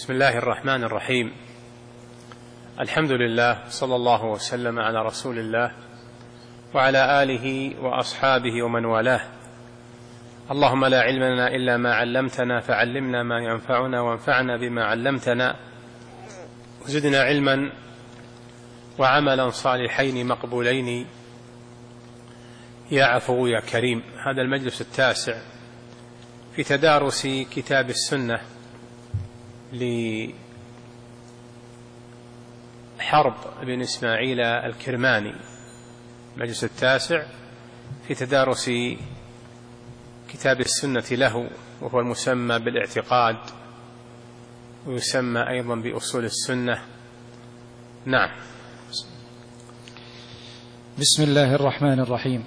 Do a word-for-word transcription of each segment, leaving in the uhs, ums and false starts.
بسم الله الرحمن الرحيم. الحمد لله، صلى الله وسلم على رسول الله وعلى آله وأصحابه ومن والاه. اللهم لا علم لنا إلا ما علمتنا فعلمنا ما ينفعنا وانفعنا بما علمتنا وزدنا علما وعملا صالحين مقبولين يا عفو يا كريم. هذا المجلس التاسع في تدارس كتاب السنة لحرب بن إسماعيل الكرماني، المجلس التاسع في تدارس كتاب السنة له، وهو المسمى بالاعتقاد ويسمى أيضا بأصول السنة. نعم. بسم الله الرحمن الرحيم.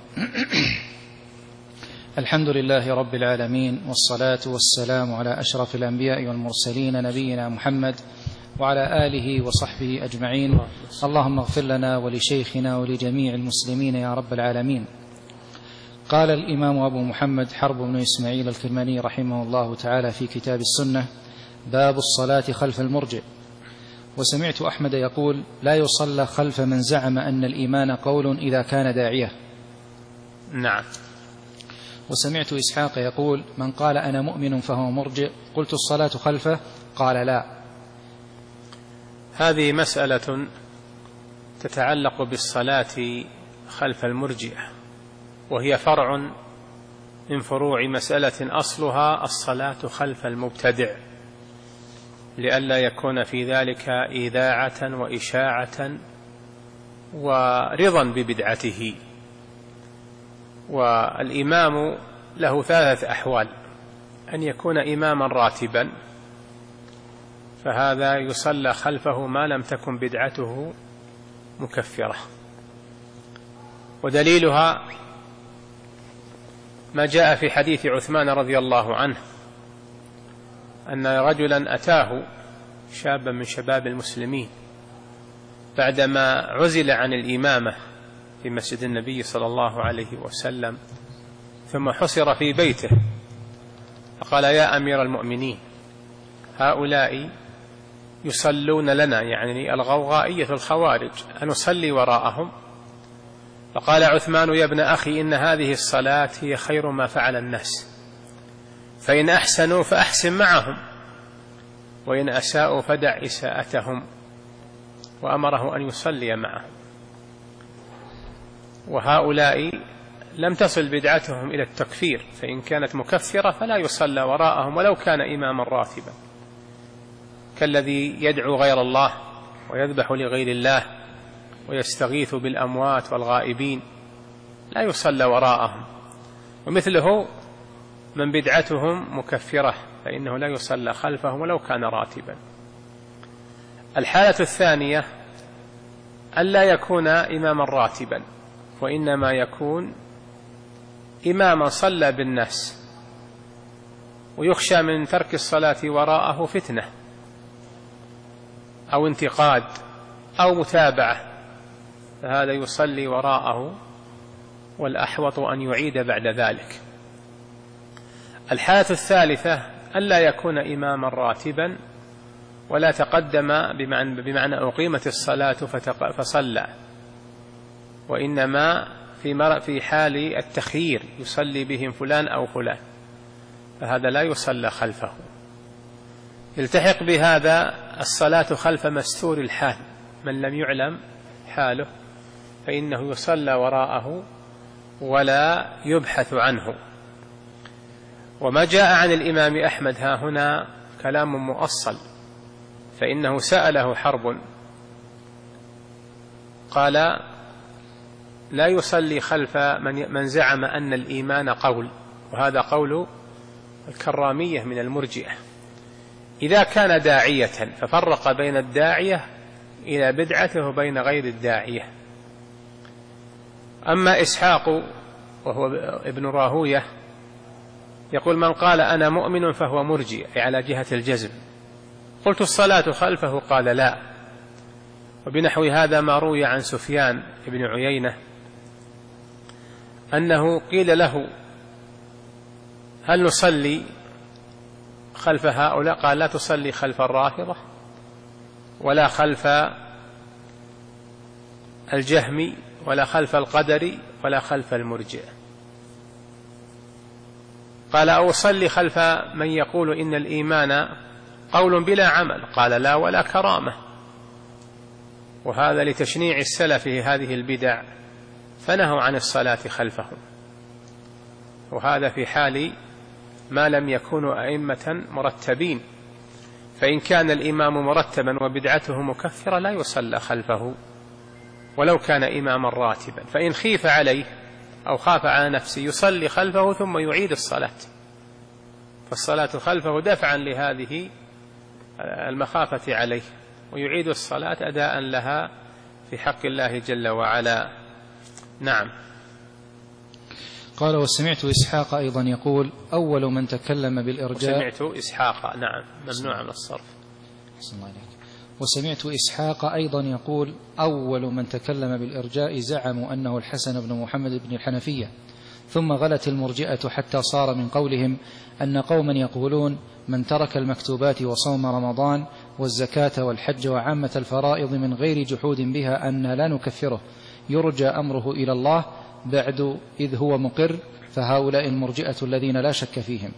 الحمد لله رب العالمين، والصلاة والسلام على أشرف الأنبياء والمرسلين نبينا محمد وعلى آله وصحبه أجمعين. اللهم اغفر لنا ولشيخنا ولجميع المسلمين يا رب العالمين. قال الإمام أبو محمد حرب بن إسماعيل الكرماني رحمه الله تعالى في كتاب السنة: باب الصلاة خلف المرجئ. وسمعت أحمد يقول: لا يصلى خلف من زعم أن الإيمان قول إذا كان داعية. نعم. وسمعت إسحاق يقول: من قال أنا مؤمن فهو مرجئ. قلت: الصلاة خلفه؟ قال: لا. هذه مسألة تتعلق بالصلاة خلف المرجئة، وهي فرع من فروع مسألة أصلها الصلاة خلف المبتدع، لئلا يكون في ذلك إيذاعة وإشاعة ورضا ببدعته. والإمام له ثلاثة أحوال: أن يكون إماما راتبا، فهذا يصلى خلفه ما لم تكن بدعته مكفرة، ودليلها ما جاء في حديث عثمان رضي الله عنه أن رجلا أتاه شابا من شباب المسلمين بعدما عزل عن الإمامة في مسجد النبي صلى الله عليه وسلم، ثم حصر في بيته، فقال: يا أمير المؤمنين، هؤلاء يصلون لنا، يعني الغوغائية الخوارج، أنصلي وراءهم؟ فقال عثمان: يا ابن أخي، إن هذه الصلاة هي خير ما فعل الناس، فإن أحسنوا فأحسن معهم، وإن أساءوا فدع إساءتهم، وأمره أن يصلي معهم. وهؤلاء لم تصل بدعتهم إلى التكفير، فإن كانت مكفرة فلا يصلى وراءهم ولو كان إماما راتبا، كالذي يدعو غير الله ويذبح لغير الله ويستغيث بالأموات والغائبين، لا يصلى وراءهم. ومثله من بدعتهم مكفرة فإنه لا يصلى خلفهم ولو كان راتبا. الحالة الثانية ألا يكون إماما راتبا، وإنما يكون إماما صلى بالناس ويخشى من ترك الصلاة وراءه فتنة أو انتقاد أو متابعة، فهذا يصلي وراءه، والأحوط أن يعيد بعد ذلك. الحالة الثالثة ألا يكون إماما راتبا ولا تقدم بمعنى, بمعنى أقيمت الصلاة فصلى، وإنما في حال التخيير يصلي بهم فلان أو فلان، فهذا لا يصلى خلفه. يلتحق بهذا الصلاة خلف مستور الحال، من لم يعلم حاله فإنه يصلى وراءه ولا يبحث عنه. وما جاء عن الإمام أحمد ها هنا كلام مؤصل، فإنه سأله حرب قال: لا يصلي خلف من زعم أن الإيمان قول، وهذا قول الكرامية من المرجئة، إذا كان داعية، ففرق بين الداعية إلى بدعته وبين غير الداعية. أما إسحاق وهو ابن راهوية يقول: من قال أنا مؤمن فهو مرجئ، أي على جهة الجزم. قلت: الصلاة خلفه؟ قال: لا. وبنحو هذا ما روي عن سفيان بن عيينة أنه قيل له: هل نصلي خلف هؤلاء، قال لا تصلي خلف الرافضة ولا خلف الجهمي ولا خلف القدري ولا خلف المرجئة. قال أو أصلي خلف من يقول إن الإيمان قول بلا عمل، قال لا ولا كرامة. وهذا لتشنيع السلف في هذه البدع فنهوا عن الصلاة خلفهم، وهذا في حال ما لم يكونوا أئمة مرتبين، فإن كان الإمام مرتبا وبدعته مكفرة لا يصلى خلفه ولو كان إماما راتبا، فإن خيف عليه أو خاف على نفسه يصلي خلفه ثم يعيد الصلاة، فالصلاة خلفه دفعا لهذه المخافة عليه، ويعيد الصلاة أداء لها في حق الله جل وعلا. نعم. قال وسمعت إسحاق أيضا يقول أول من تكلم بالإرجاء. وسمعت إسحاق، نعم، ممنوع من الصرف. وسمعت إسحاق أيضا يقول أول من تكلم بالإرجاء زعموا أنه الحسن بن محمد بن الحنفية، ثم غلت المرجئة حتى صار من قولهم أن قوما يقولون من ترك المكتوبات وصوم رمضان والزكاة والحج وعامة الفرائض من غير جحود بها أن لا نكفره، يرجى أمره إلى الله بعد إذ هو مقر، فهؤلاء المرجئة الذين لا شك فيهم.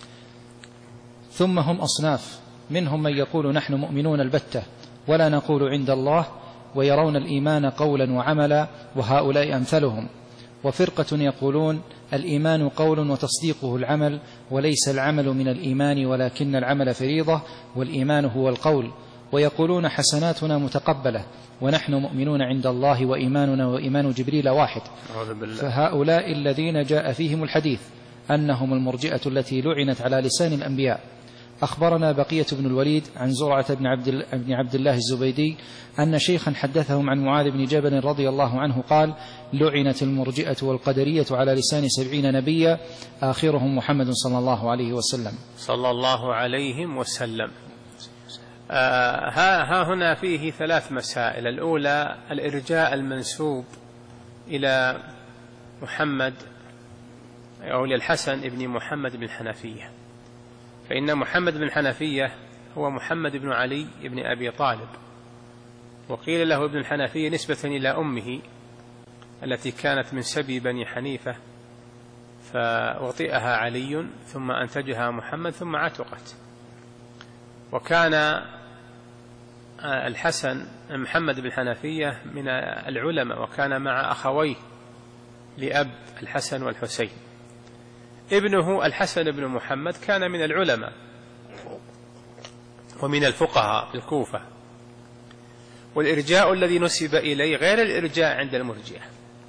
ثم هم أصناف، منهم من يقول نحن مؤمنون البتة ولا نقول عند الله، ويرون الإيمان قولا وعملا، وهؤلاء أمثلهم. وفرقة يقولون الإيمان قول وتصديقه العمل، وليس العمل من الإيمان ولكن العمل فريضة، والإيمان هو القول. ويقولون حسناتنا متقبلة ونحن مؤمنون عند الله وإيماننا وإيمان جبريل واحد. فهؤلاء الذين جاء فيهم الحديث أنهم المرجئة التي لعنت على لسان الأنبياء. أخبرنا بقية بن الوليد عن زرعة بن عبد الله الزبيدي أن شيخا حدثهم عن معاذ بن جبل رضي الله عنه قال لعنت المرجئة والقدرية على لسان سبعين نبيا آخرهم محمد صلى الله عليه وسلم صلى الله عليه وسلم. آه ها, ها هنا فيه ثلاث مسائل. الأولى الإرجاء المنسوب إلى محمد أو للحسن ابن محمد بن الحنفية، فإن محمد بن الحنفية هو محمد بن علي بن أبي طالب، وقيل له ابن الحنفية نسبة إلى أمه التي كانت من سبي بني حنيفة، فوطئها علي ثم أنتجها محمد ثم عتقت. وكان الحسن محمد بن الحنفية من العلماء، وكان مع أخويه لأب الحسن والحسين. ابنه الحسن بن محمد كان من العلماء ومن الفقهاء في الكوفة. والإرجاء الذي نسب إليه غير الإرجاء عند المرجئة،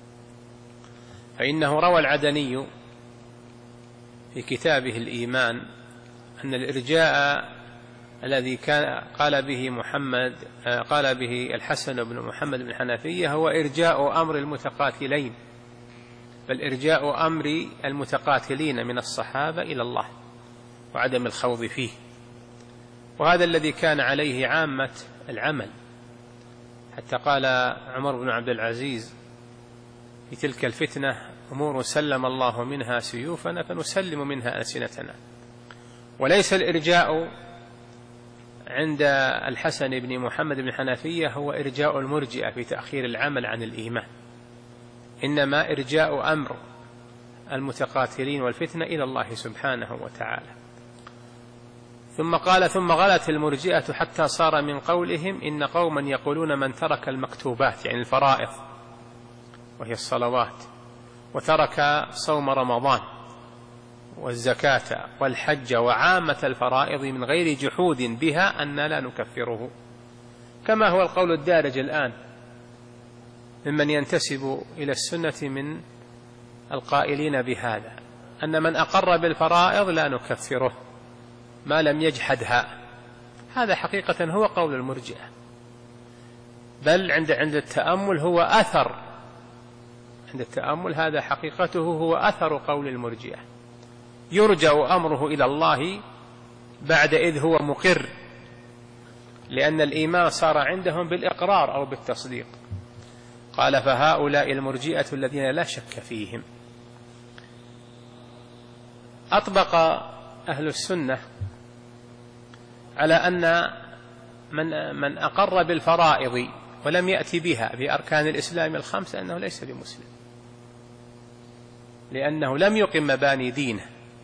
فإنه روى العدني في كتابه الإيمان أن الإرجاء الذي كان قال به محمد قال به الحسن بن محمد بن الحنفية هو إرجاء أمر المتقاتلين، بل إرجاء أمر المتقاتلين من الصحابة إلى الله وعدم الخوض فيه. وهذا الذي كان عليه عامة العمل، حتى قال عمر بن عبد العزيز في تلك الفتنة أمور سلم الله منها سيوفنا فنسلم منها ألسنتنا. وليس الإرجاء عند الحسن بن محمد بن الحنفية هو إرجاء المرجئة في تأخير العمل عن الإيمان، إنما إرجاء أمر المتقاتلين والفتنة إلى الله سبحانه وتعالى. ثم قال ثم غلت المرجئة حتى صار من قولهم إن قوما يقولون من ترك المكتوبات يعني الفرائض وهي الصلوات وترك صوم رمضان والزكاة والحج وعامة الفرائض من غير جحود بها أن لا نكفره، كما هو القول الدارج الآن ممن ينتسب إلى السنة من القائلين بهذا، أن من أقر بالفرائض لا نكفره ما لم يجحدها. هذا حقيقة هو قول المرجئة، بل عند عند التأمل هو أثر عند التأمل هذا حقيقته هو أثر قول المرجئة، يرجع أمره إلى الله بعد إذ هو مقر، لأن الإيمان صار عندهم بالإقرار أو بالتصديق. قال فهؤلاء المرجئة الذين لا شك فيهم. أطبق أهل السنة على أن من, من أقر بالفرائض ولم يأتي بها بأركان الإسلام الخمس أنه ليس بمسلم، لأنه لم يقم مباني دينه،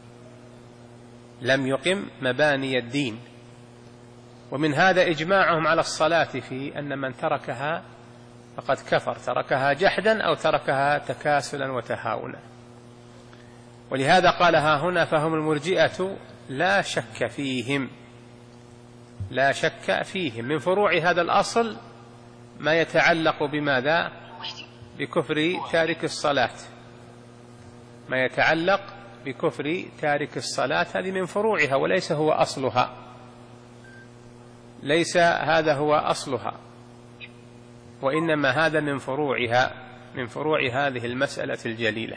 لم يقم مباني الدين. ومن هذا إجماعهم على الصلاة في أن من تركها فقد كفر، تركها جحدا أو تركها تكاسلا وتهاونا. ولهذا قالها هنا فهم المرجئة لا شك فيهم، لا شك فيهم. من فروع هذا الأصل ما يتعلق بماذا؟ بكفر تارك الصلاة، ما يتعلق بكفر تارك الصلاة، هذه من فروعها وليس هو أصلها، ليس هذا هو أصلها، وإنما هذا من فروعها، من فروع هذه المسألة الجليلة.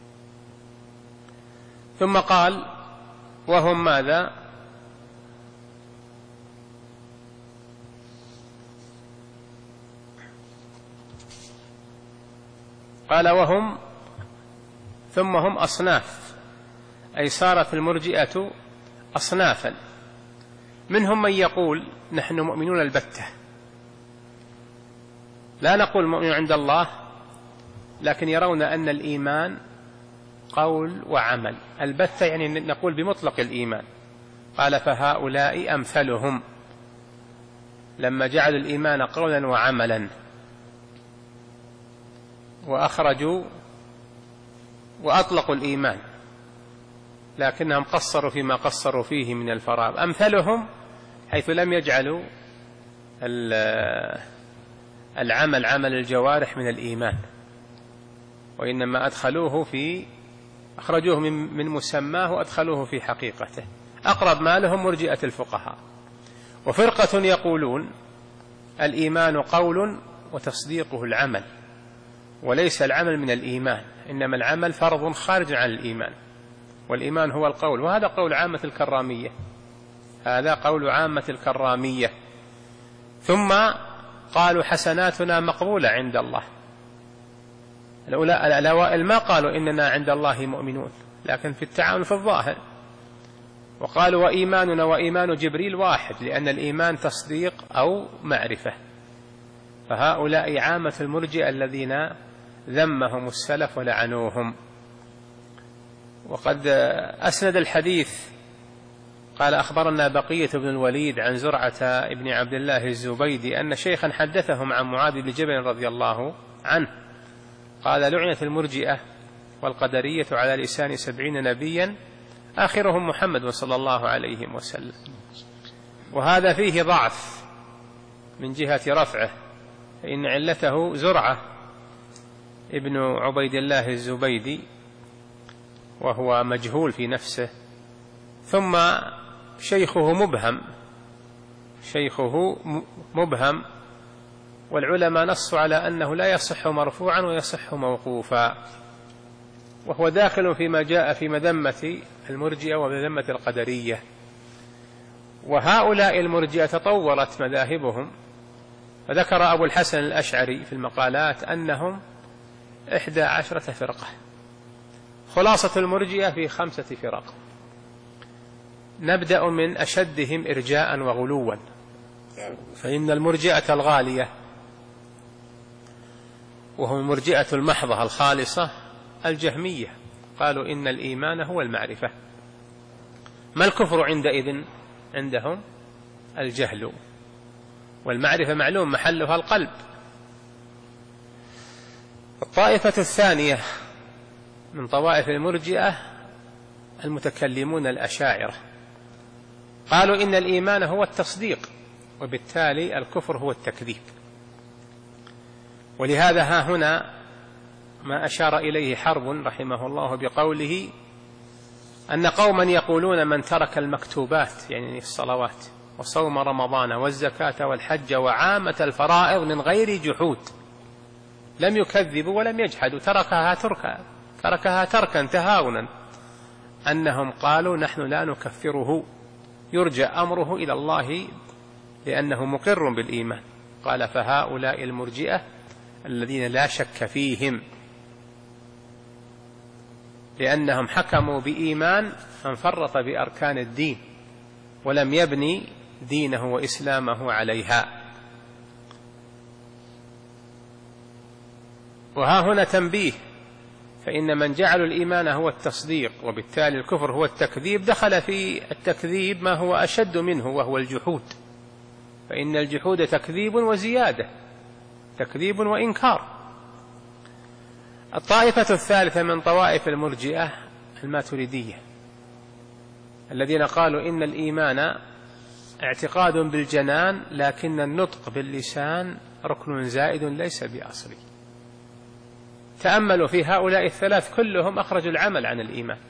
ثم قال وهم ماذا؟ قال وهم ثم هم أصناف، أي صارت المرجئة أصنافا. منهم من يقول نحن مؤمنون البتة، لا نقول مؤمن عند الله، لكن يرون أن الإيمان قول وعمل البتة، يعني نقول بمطلق الإيمان. قال فهؤلاء أمثلهم لما جعلوا الإيمان قولا وعملا وأخرجوا وأطلقوا الإيمان، لكنهم قصروا فيما قصروا فيه من الفرائض. أمثلهم حيث لم يجعلوا العمل عمل الجوارح من الإيمان، وإنما أدخلوه في أخرجوه من مسماه وأدخلوه في حقيقته. أقرب ما لهم مرجئة الفقهاء. وفرقة يقولون الإيمان قول وتصديقه العمل، وليس العمل من الإيمان، إنما العمل فرض خارج عن الإيمان، والإيمان هو القول. وهذا قول عامة الكرامية، هذا قول عامة الكرامية. ثم قالوا حسناتنا مقبولة عند الله. الأوائل ما قالوا إننا عند الله مؤمنون، لكن في التعامل في الظاهر. وقالوا وإيماننا وإيمان جبريل واحد، لأن الإيمان تصديق أو معرفة. فهؤلاء عامة المرجئة الذين ذمهم السلف ولعنوهم. وقد أسند الحديث قال أخبرنا بقية بن الوليد عن زرعة ابن عبد الله الزبيدي أن شيخا حدثهم عن معاذ بن جبل رضي الله عنه قال لعنت المرجئة والقدرية على لسان سبعين نبيا آخرهم محمد صلى الله عليه وسلم. وهذا فيه ضعف من جهة رفعه، فإن علته زرعة ابن عبيد الله الزبيدي وهو مجهول في نفسه، ثم شيخه مبهم، شيخه مبهم، والعلماء نصوا على أنه لا يصح مرفوعا ويصح موقوفا، وهو داخل فيما جاء في مذمة المرجئة ومذمة القدرية. وهؤلاء المرجئة تطورت مذاهبهم، فذكر أبو الحسن الأشعري في المقالات أنهم إحدى عشرة فرقة. خلاصة المرجئة في خمسة فرق. نبدأ من أشدهم إرجاء وغلوا، فإن المرجئة الغالية وهم المرجئة المحضة الخالصة الجهمية، قالوا إن الإيمان هو المعرفة. ما الكفر عندئذ عندهم؟ الجهل، والمعرفة معلوم محلها القلب. الطائفة الثانية من طوائف المرجئة المتكلمون الأشاعرة، قالوا إن الإيمان هو التصديق، وبالتالي الكفر هو التكذيب. ولهذا ها هنا ما أشار إليه حرب رحمه الله بقوله أن قوما يقولون من ترك المكتوبات يعني الصلوات وصوم رمضان والزكاة والحج وعامة الفرائض من غير جحود، لم يكذبوا ولم يجحدوا، تركها تركا تركها تركا تهاونا، أنهم قالوا نحن لا نكفره، يرجى أمره إلى الله لأنه مقر بالإيمان. قال فهؤلاء المرجئة الذين لا شك فيهم، لأنهم حكموا بإيمان من فرط بأركان الدين ولم يبني دينه وإسلامه عليها. وها هنا تنبيه، فإن من جعل الإيمان هو التصديق وبالتالي الكفر هو التكذيب، دخل في التكذيب ما هو أشد منه وهو الجحود، فإن الجحود تكذيب وزيادة، تكذيب وإنكار. الطائفة الثالثة من طوائف المرجئة الماتريدية، الذين قالوا إن الإيمان اعتقاد بالجنان لكن النطق باللسان ركن زائد ليس بأصلي. تأملوا في هؤلاء الثلاث كلهم أخرجوا العمل عن الإيمان.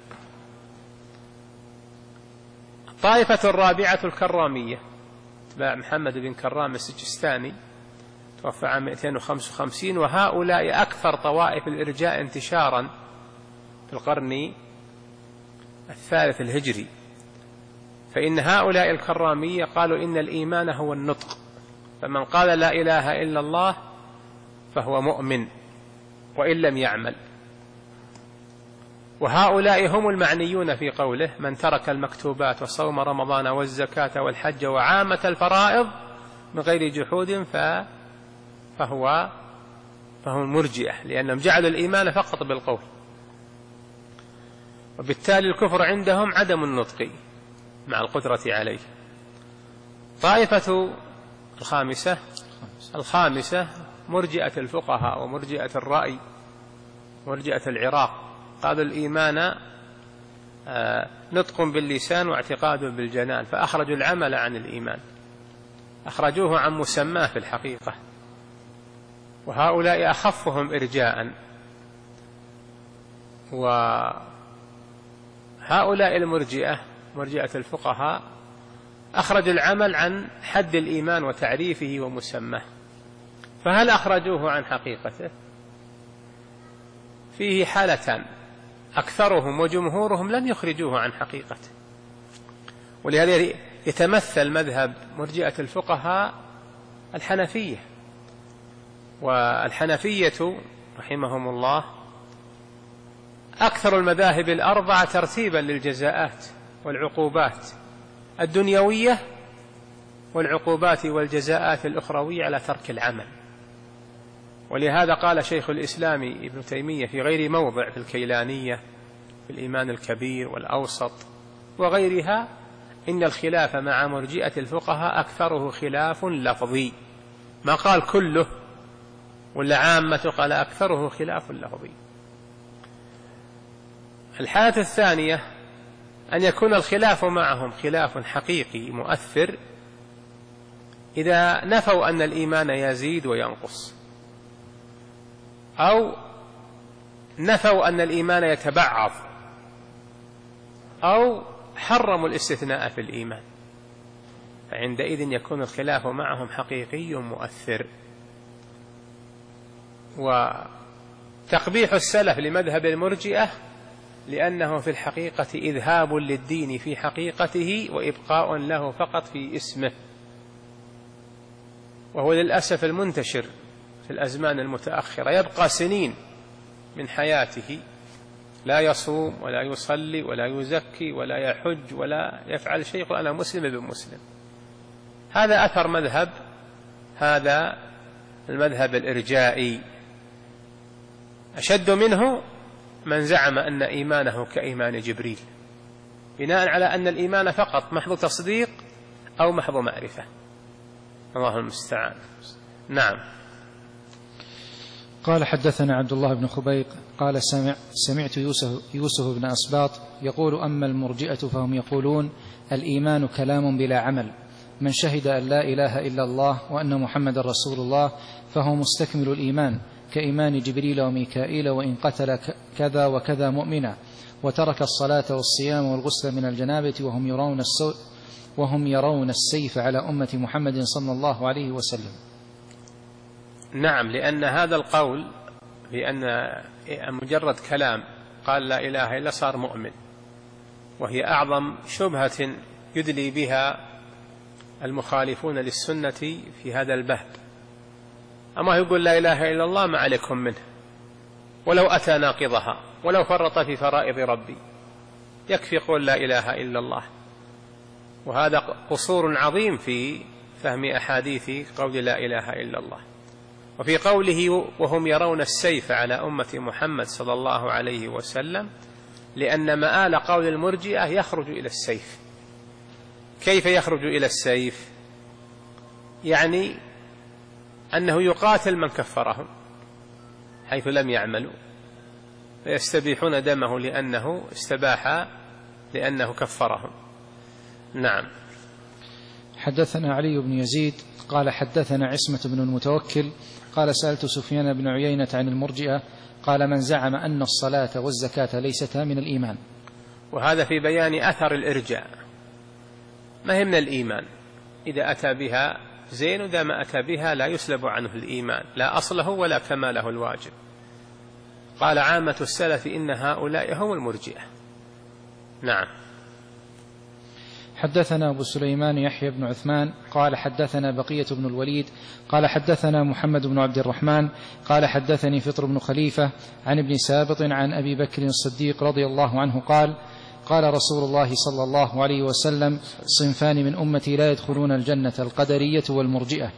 الطائفة الرابعة الكرامية، تبع محمد بن كرام السجستاني، توفى عام مئتين وخمسة وخمسين، وهؤلاء أكثر طوائف الإرجاء انتشارا في القرن الثالث الهجري. فإن هؤلاء الكرامية قالوا إن الإيمان هو النطق، فمن قال لا إله إلا الله فهو مؤمن وإن لم يعمل. وهؤلاء هم المعنيون في قوله من ترك المكتوبات وصوم رمضان والزكاة والحج وعامة الفرائض من غير جحود فهو فهو المرجئة، لأنهم جعلوا الإيمان فقط بالقول، وبالتالي الكفر عندهم عدم النطق مع القدرة عليه. طائفة الخامسة الخامسة مرجئة الفقهاء ومرجئة الرأي، مرجئة العراق، قالوا الإيمان نطق باللسان واعتقاد بالجنان، فأخرجوا العمل عن الإيمان، أخرجوه عن مسماه في الحقيقة. وهؤلاء أخفهم إرجاء. وهؤلاء المرجئة مرجئة الفقهاء أخرجوا العمل عن حد الإيمان وتعريفه ومسماه. فهل أخرجوه عن حقيقته؟ فيه حالتان، أكثرهم وجمهورهم لم يخرجوه عن حقيقته. ولهذا يتمثل مذهب مرجئة الفقهاء الحنفية، والحنفية رحمهم الله أكثر المذاهب الأربعة ترتيبا للجزاءات والعقوبات الدنيوية والعقوبات والجزاءات الأخروية على ترك العمل. ولهذا قال شيخ الإسلام ابن تيمية في غير موضع في الكيلانية في الإيمان الكبير والأوسط وغيرها إن الخلاف مع مرجئة الفقهاء أكثره خلاف لفظي، ما قال كله ولا عامة، قال أكثره خلاف لفظي. الحالة الثانية أن يكون الخلاف معهم خلاف حقيقي مؤثر، إذا نفوا أن الإيمان يزيد وينقص، أو نفوا أن الإيمان يتبعض، أو حرموا الاستثناء في الإيمان، فعندئذ يكون الخلاف معهم حقيقي مؤثر. وتقبيح السلف لمذهب المرجئة لأنه في الحقيقة إذهاب للدين في حقيقته وإبقاء له فقط في اسمه، وهو للأسف المنتشر في الأزمان المتأخرة. يبقى سنين من حياته لا يصوم ولا يصلي ولا يزكي ولا يحج ولا يفعل شيء، وأنا مسلم بمسلم. هذا أثر مذهب هذا المذهب الإرجائي. أشد منه من زعم أن إيمانه كإيمان جبريل، بناء على أن الإيمان فقط محض تصديق أو محض معرفة. الله المستعان. نعم. قال حدثنا عبد الله بن خبيق قال سمع سمعت يوسف, يوسف بن أسباط يقول أما المرجئة فهم يقولون الإيمان كلام بلا عمل، من شهد أن لا إله إلا الله وأن محمد رسول الله فهو مستكمل الإيمان كإيمان جبريل وميكائيل، وإن قتل كذا وكذا مؤمنا وترك الصلاة والصيام والغسل من الجنابة وهم يرون السو وهم يرون السيف على أمة محمد صلى الله عليه وسلم. نعم، لأن هذا القول بأن مجرد كلام قال لا إله إلا صار مؤمن، وهي أعظم شبهة يدلي بها المخالفون للسنة في هذا الباب. أما يقول لا إله إلا الله ما عليكم منه، ولو أتى ناقضها ولو فرط في فرائض ربي يكفي قول لا إله إلا الله. وهذا قصور عظيم في فهم أحاديث قول لا إله إلا الله. وفي قوله وهم يرون السيف على أمة محمد صلى الله عليه وسلم، لأن مآل قول المرجئة يخرج إلى السيف. كيف يخرج إلى السيف؟ يعني أنه يقاتل من كفرهم حيث لم يعملوا، فيستبيحون دمه لأنه استباح لأنه كفرهم. نعم. حدثنا علي بن يزيد قال حدثنا عصمة بن المتوكل قال سألت سفيان بن عيينة عن المرجئة قال من زعم أن الصلاة والزكاة ليستا من الإيمان. وهذا في بيان أثر الإرجاء، ما هي من الإيمان. إذا أتى بها زين، وإذا ما أتى بها لا يسلب عنه الإيمان، لا أصله ولا كماله الواجب. قال عامة السلف إن هؤلاء هم المرجئة. نعم. حدثنا أبو سليمان يحيى بن عثمان قال حدثنا بقية بن الوليد قال حدثنا محمد بن عبد الرحمن قال حدثني فطر بن خليفة عن ابن سابط عن أبي بكر الصديق رضي الله عنه قال قال رسول الله صلى الله عليه وسلم صنفان من أمتي لا يدخلون الجنة القدرية والمرجئة.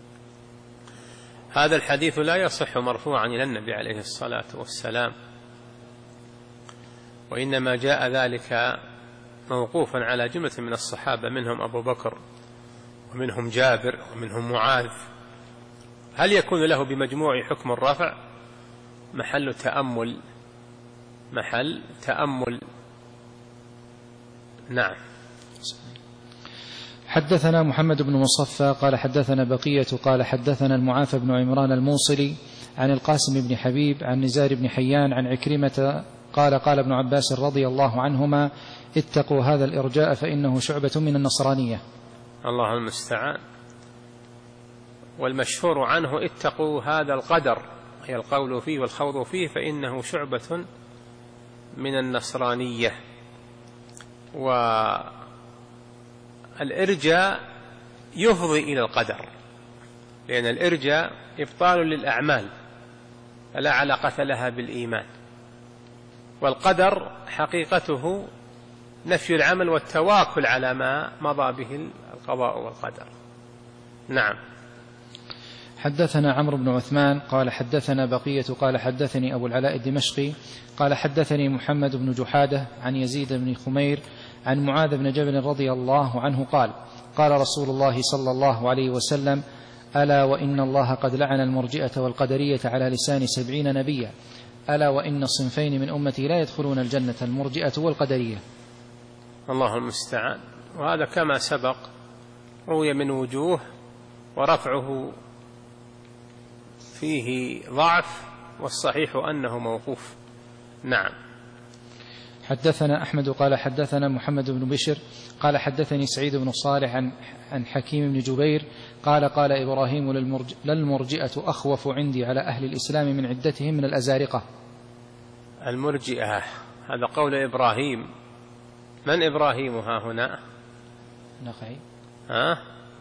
هذا الحديث لا يصح مرفوعا إلى النبي عليه الصلاة والسلام، وإنما جاء ذلك موقوفا على جملة من الصحابة، منهم أبو بكر ومنهم جابر ومنهم معاذ. هل يكون له بمجموع حكم الرفع؟ محل تأمل، محل تأمل. نعم. حدثنا محمد بن مصفى قال حدثنا بقية قال حدثنا المعافى بن عمران الموصلي عن القاسم بن حبيب عن نزار بن حيان عن عكرمة قال قال ابن عباس رضي الله عنهما اتقوا هذا الإرجاء فإنه شعبة من النصرانية. الله المستعان. والمشهور عنه اتقوا هذا القدر، هي القول فيه والخوض فيه، فإنه شعبة من النصرانية. والإرجاء يفضي إلى القدر، لأن الإرجاء إبطال للأعمال فلا علاقة لها بالإيمان، والقدر حقيقته نفي العمل والتواكل على ما مضى به القضاء والقدر. نعم. حدثنا عمرو بن عثمان قال حدثنا بقية قال حدثني أبو العلاء الدمشقي قال حدثني محمد بن جحادة عن يزيد بن خمير عن معاذ بن جبل رضي الله عنه قال قال رسول الله صلى الله عليه وسلم ألا وإن الله قد لعن المرجئة والقدرية على لسان سبعين نبيا، ألا وإن صنفين من أمتي لا يدخلون الجنة المرجئة والقدرية. الله المستعان. وهذا كما سبق روي من وجوه، ورفعه فيه ضعف، والصحيح أنه موقوف. نعم. حدثنا أحمد قال حدثنا محمد بن بشر قال حدثني سعيد بن صالح عن, عن حكيم بن جبير قال قال إبراهيم للمرج... للمرجئة أخوف عندي على أهل الإسلام من عدتهم من الأزارقة. المرجئة هذا قول إبراهيم. من إبراهيم ها هنا؟ النخعي. ها؟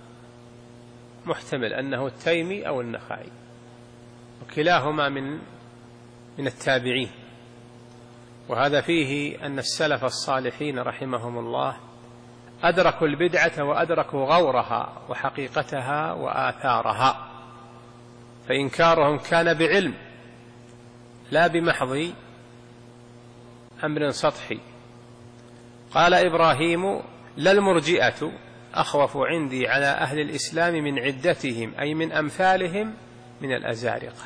محتمل أنه التيمي أو النخعي، وكلاهما من من التابعين. وهذا فيه أن السلف الصالحين رحمهم الله أدركوا البدعة وأدركوا غورها وحقيقتها وآثارها، فإنكارهم كان بعلم لا بمحض أمر سطحي. قال إبراهيم للمرجئة أخوف عندي على أهل الإسلام من عدتهم، أي من أمثالهم من الأزارقة.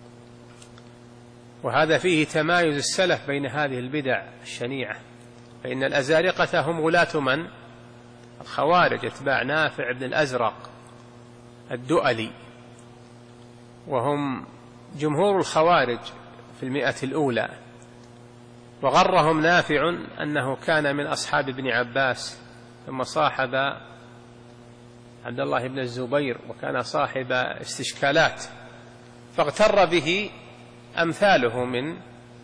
وهذا فيه تمايز السلف بين هذه البدع الشنيعة، فإن الأزارقة هم غلاة من؟ الخوارج، اتباع نافع بن الأزرق الدؤلي، وهم جمهور الخوارج في المئة الأولى. وغرهم نافع أنه كان من أصحاب ابن عباس، ثم صاحب عبد الله بن الزبير، وكان صاحب استشكالات، فاغتر به أمثاله من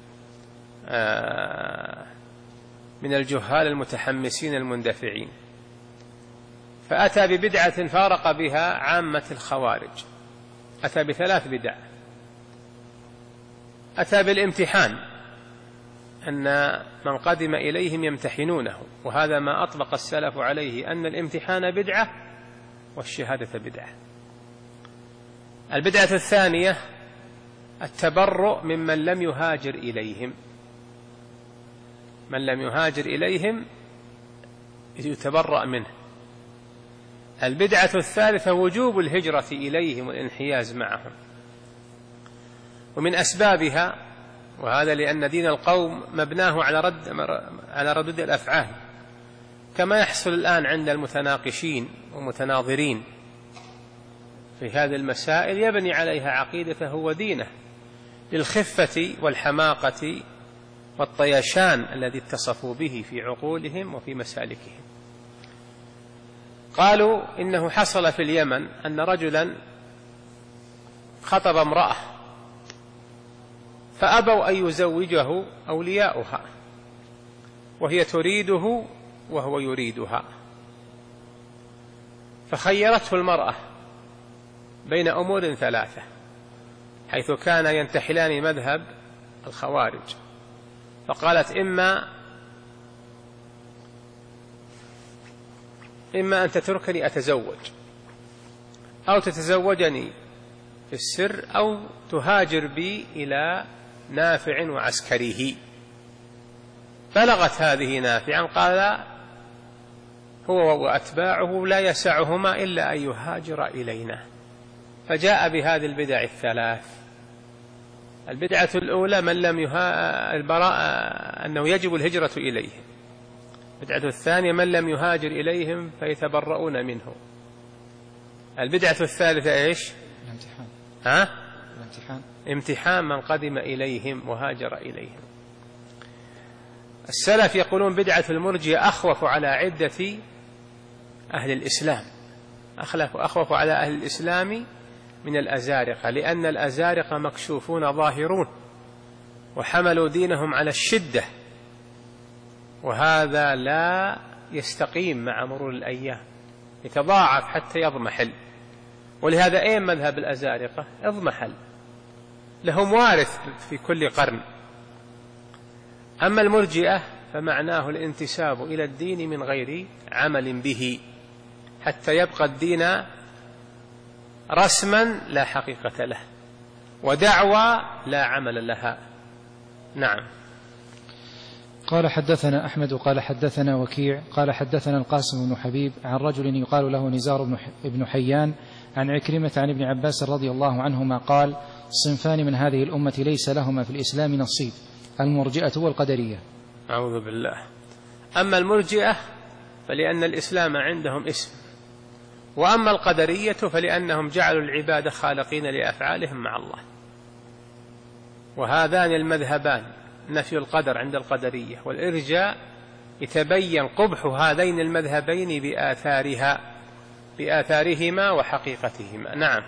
آه من الجهال المتحمسين المندفعين، فأتى ببدعة فارق بها عامة الخوارج. أتى بثلاث بدع. أتى بالامتحان أن من قدم إليهم يمتحنونه، وهذا ما أطلق السلف عليه، أن الامتحان بدعة والشهادة بدعة. البدعة الثانية التبرؤ ممن لم يهاجر إليهم، من لم يهاجر إليهم يتبرأ منه. البدعة الثالثة وجوب الهجرة إليهم والانحياز معهم، ومن أسبابها، وهذا لأن دين القوم مبناه على رد على ردود الأفعال، كما يحصل الآن عند المتناقشين ومتناظرين في هذه المسائل، يبني عليها عقيدته ودينه للخفة والحماقة والطيشان الذي اتصفوا به في عقولهم وفي مسالكهم. قالوا إنه حصل في اليمن أن رجلا خطب امرأة فأبوا أن يزوجه أولياؤها، وهي تريده وهو يريدها، فخيرته المرأة بين أمور ثلاثة، حيث كان ينتحلان مذهب الخوارج، فقالت: إما إما أن تتركني أتزوج، أو تتزوجني في السر، أو تهاجر بي إلى نافع وعسكريه. بلغت هذه نافعا، قال هو وأتباعه لا يسعهما إلا أن يهاجر إلينا، فجاء بهذه البدع الثلاث. البدعة الأولى من لم يها... البراء أنه يجب الهجرة إليهم. البدعة الثانية من لم يهاجر إليهم فيتبرؤون منه. البدعة الثالثة إيش؟ الامتحان. ها؟ الامتحان. امتحان من قدم إليهم وهاجر إليهم. السلف يقولون بدعة المرجئة أخوف على عدة أهل الإسلام، أخوف على أهل الإسلام من الأزارقة، لأن الأزارقة مكشوفون ظاهرون وحملوا دينهم على الشدة، وهذا لا يستقيم مع مرور الأيام، يتضاعف حتى يضمحل. ولهذا أين مذهب الأزارقة؟ اضمحل، لهم وارث في كل قرن. أما المرجئة فمعناه الانتساب إلى الدين من غير عمل به، حتى يبقى الدين رسما لا حقيقة له، ودعوى لا عمل لها. نعم. قال حدثنا أحمد قال حدثنا وكيع قال حدثنا القاسم بن حبيب عن رجل يقال له نزار بن حيان عن عكرمة عن ابن عباس رضي الله عنهما قال: صنفان من هذه الأمة ليس لهما في الإسلام نصيب، المرجئة والقدرية. أعوذ بالله. أما المرجئة فلأن الإسلام عندهم اسم، وأما القدرية فلأنهم جعلوا العباد خالقين لأفعالهم مع الله. وهذان المذهبان، نفي القدر عند القدرية والإرجاء، يتبين قبح هذين المذهبين بآثارها بآثارهما وحقيقتهما. نعم.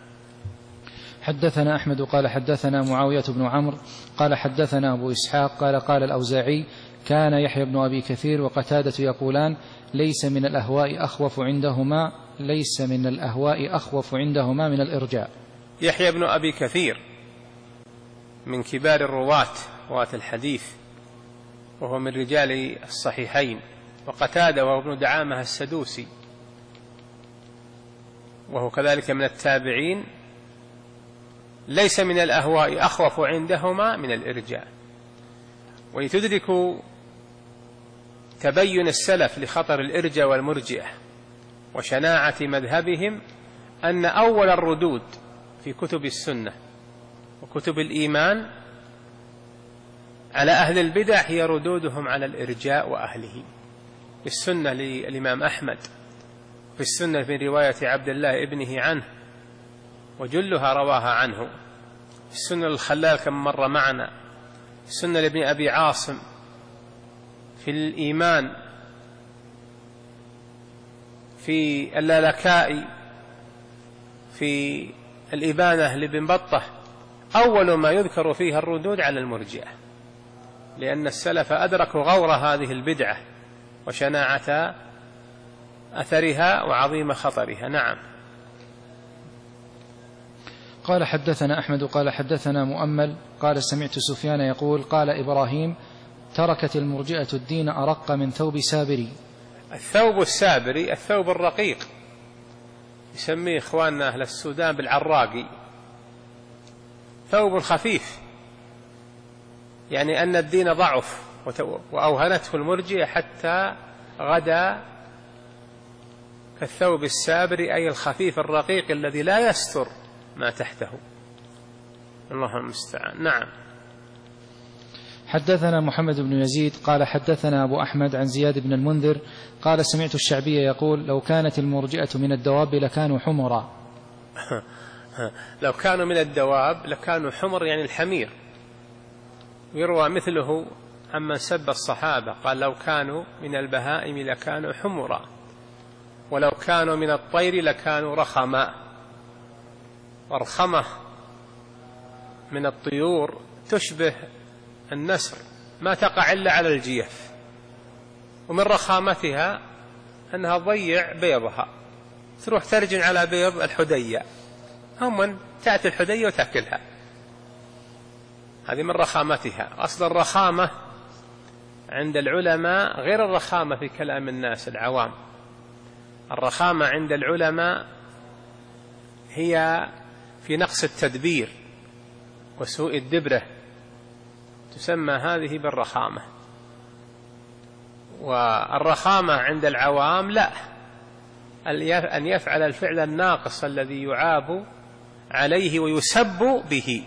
حدثنا أحمد قال حدثنا معاوية بن عمرو قال حدثنا أبو إسحاق قال قال الأوزاعي: كان يحيى بن أبي كثير وقتادة يقولان: ليس من الأهواء أخوف عندهما ليس من الأهواء أخوف عندهما من الإرجاء. يحيى بن أبي كثير من كبار الرواة رواة الحديث، وهو من رجال الصحيحين، وقتادة وهو ابن دعامة السدوسي، وهو كذلك من التابعين. ليس من الأهواء أخوف عندهما من الإرجاء. ولتدركوا تبين السلف لخطر الإرجاء والمرجئة وشناعة مذهبهم، أن أول الردود في كتب السنة وكتب الإيمان على أهل البدع هي ردودهم على الإرجاء وأهله. في السنة للإمام أحمد، في السنة في رواية عبد الله ابنه عنه، وجلها رواها عنه. في السنة للخلال كم مر معنا، في السنة لابن أبي عاصم، في الإيمان في اللالكائي، في الإبانة لابن بطة. أول ما يذكر فيها الردود على المرجئة، لأن السلف أدركوا غور هذه البدعة وشناعة أثرها وعظيم خطرها. نعم. قال حدثنا أحمد قال حدثنا مؤمل قال: سمعت سفيان يقول: قال إبراهيم: تركت المرجئة الدين أرق من ثوب سابري. الثوب السابري الثوب الرقيق، يسميه إخواننا أهل السودان بالعراقي، ثوب خفيف، يعني أن الدين ضعف وأوهنته المرجئة حتى غدا كالثوب السابري، أي الخفيف الرقيق الذي لا يستر ما تحته. الله المستعان. نعم. حدثنا محمد بن يزيد قال حدثنا أبو أحمد عن زياد بن المنذر قال سمعت الشعبي يقول لو كانت المرجئة من الدواب لكانوا حمرا. لو كانوا من الدواب لكانوا حمر، يعني الحمير. ويروى مثله عمن سب الصحابة، قال لو كانوا من البهائم لكانوا حمرا، ولو كانوا من الطير لكانوا رخما. والرخمة من الطيور تشبه النسر، ما تقع إلا على الجيف، ومن رخامتها أنها تضيع بيضها، تروح ترجن على بيض الحدية، هم تأتي الحدية وتأكلها. هذه من رخامتها. أصل الرخامة عند العلماء غير الرخامة في كلام الناس العوام. الرخامة عند العلماء هي في نقص التدبير وسوء الدبرة، تسمى هذه بالرخامة. والرخامة عند العوام لا، أن يفعل الفعل الناقص الذي يعاب عليه ويسب به.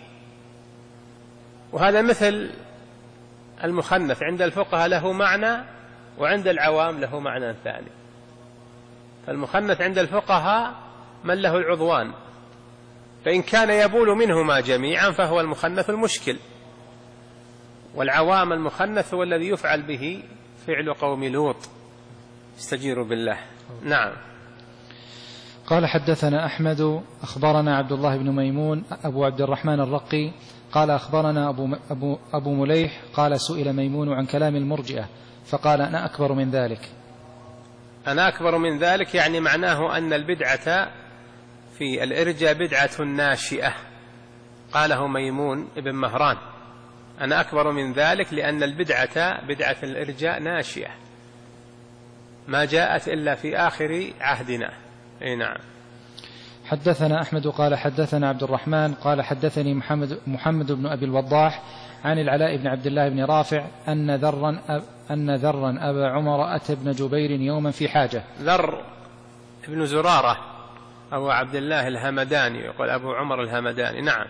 وهذا مثل المخنث، عند الفقهاء له معنى وعند العوام له معنى ثاني. فالمخنث عند الفقهاء من له العضوان، فإن كان يبول منهما جميعا فهو المخنث المشكل، والعوام المخنث هو الذي يفعل به فعل قوم لوط، استجيروا بالله. نعم. قال حدثنا أحمد أخبرنا عبد الله بن ميمون أبو عبد الرحمن الرقي قال أخبرنا أبو, أبو, أبو مليح قال سئل ميمون عن كلام المرجئة فقال أنا أكبر من ذلك. أنا أكبر من ذلك يعني معناه أن البدعة في الإرجاء بدعة ناشئة، قاله ميمون ابن مهران. أنا أكبر من ذلك لأن البدعة بدعة الإرجاء ناشئة ما جاءت إلا في آخر عهدنا. أي نعم. حدثنا أحمد قال حدثنا عبد الرحمن قال حدثني محمد, محمد بن أبي الوضاح عن العلاء بن عبد الله بن رافع أن ذرا أن ذرا أبا عمر أتى ابن جبير يوما في حاجة. ذر ابن زرارة أبو عبد الله الهمداني، يقول أبو عمر الهمداني. نعم.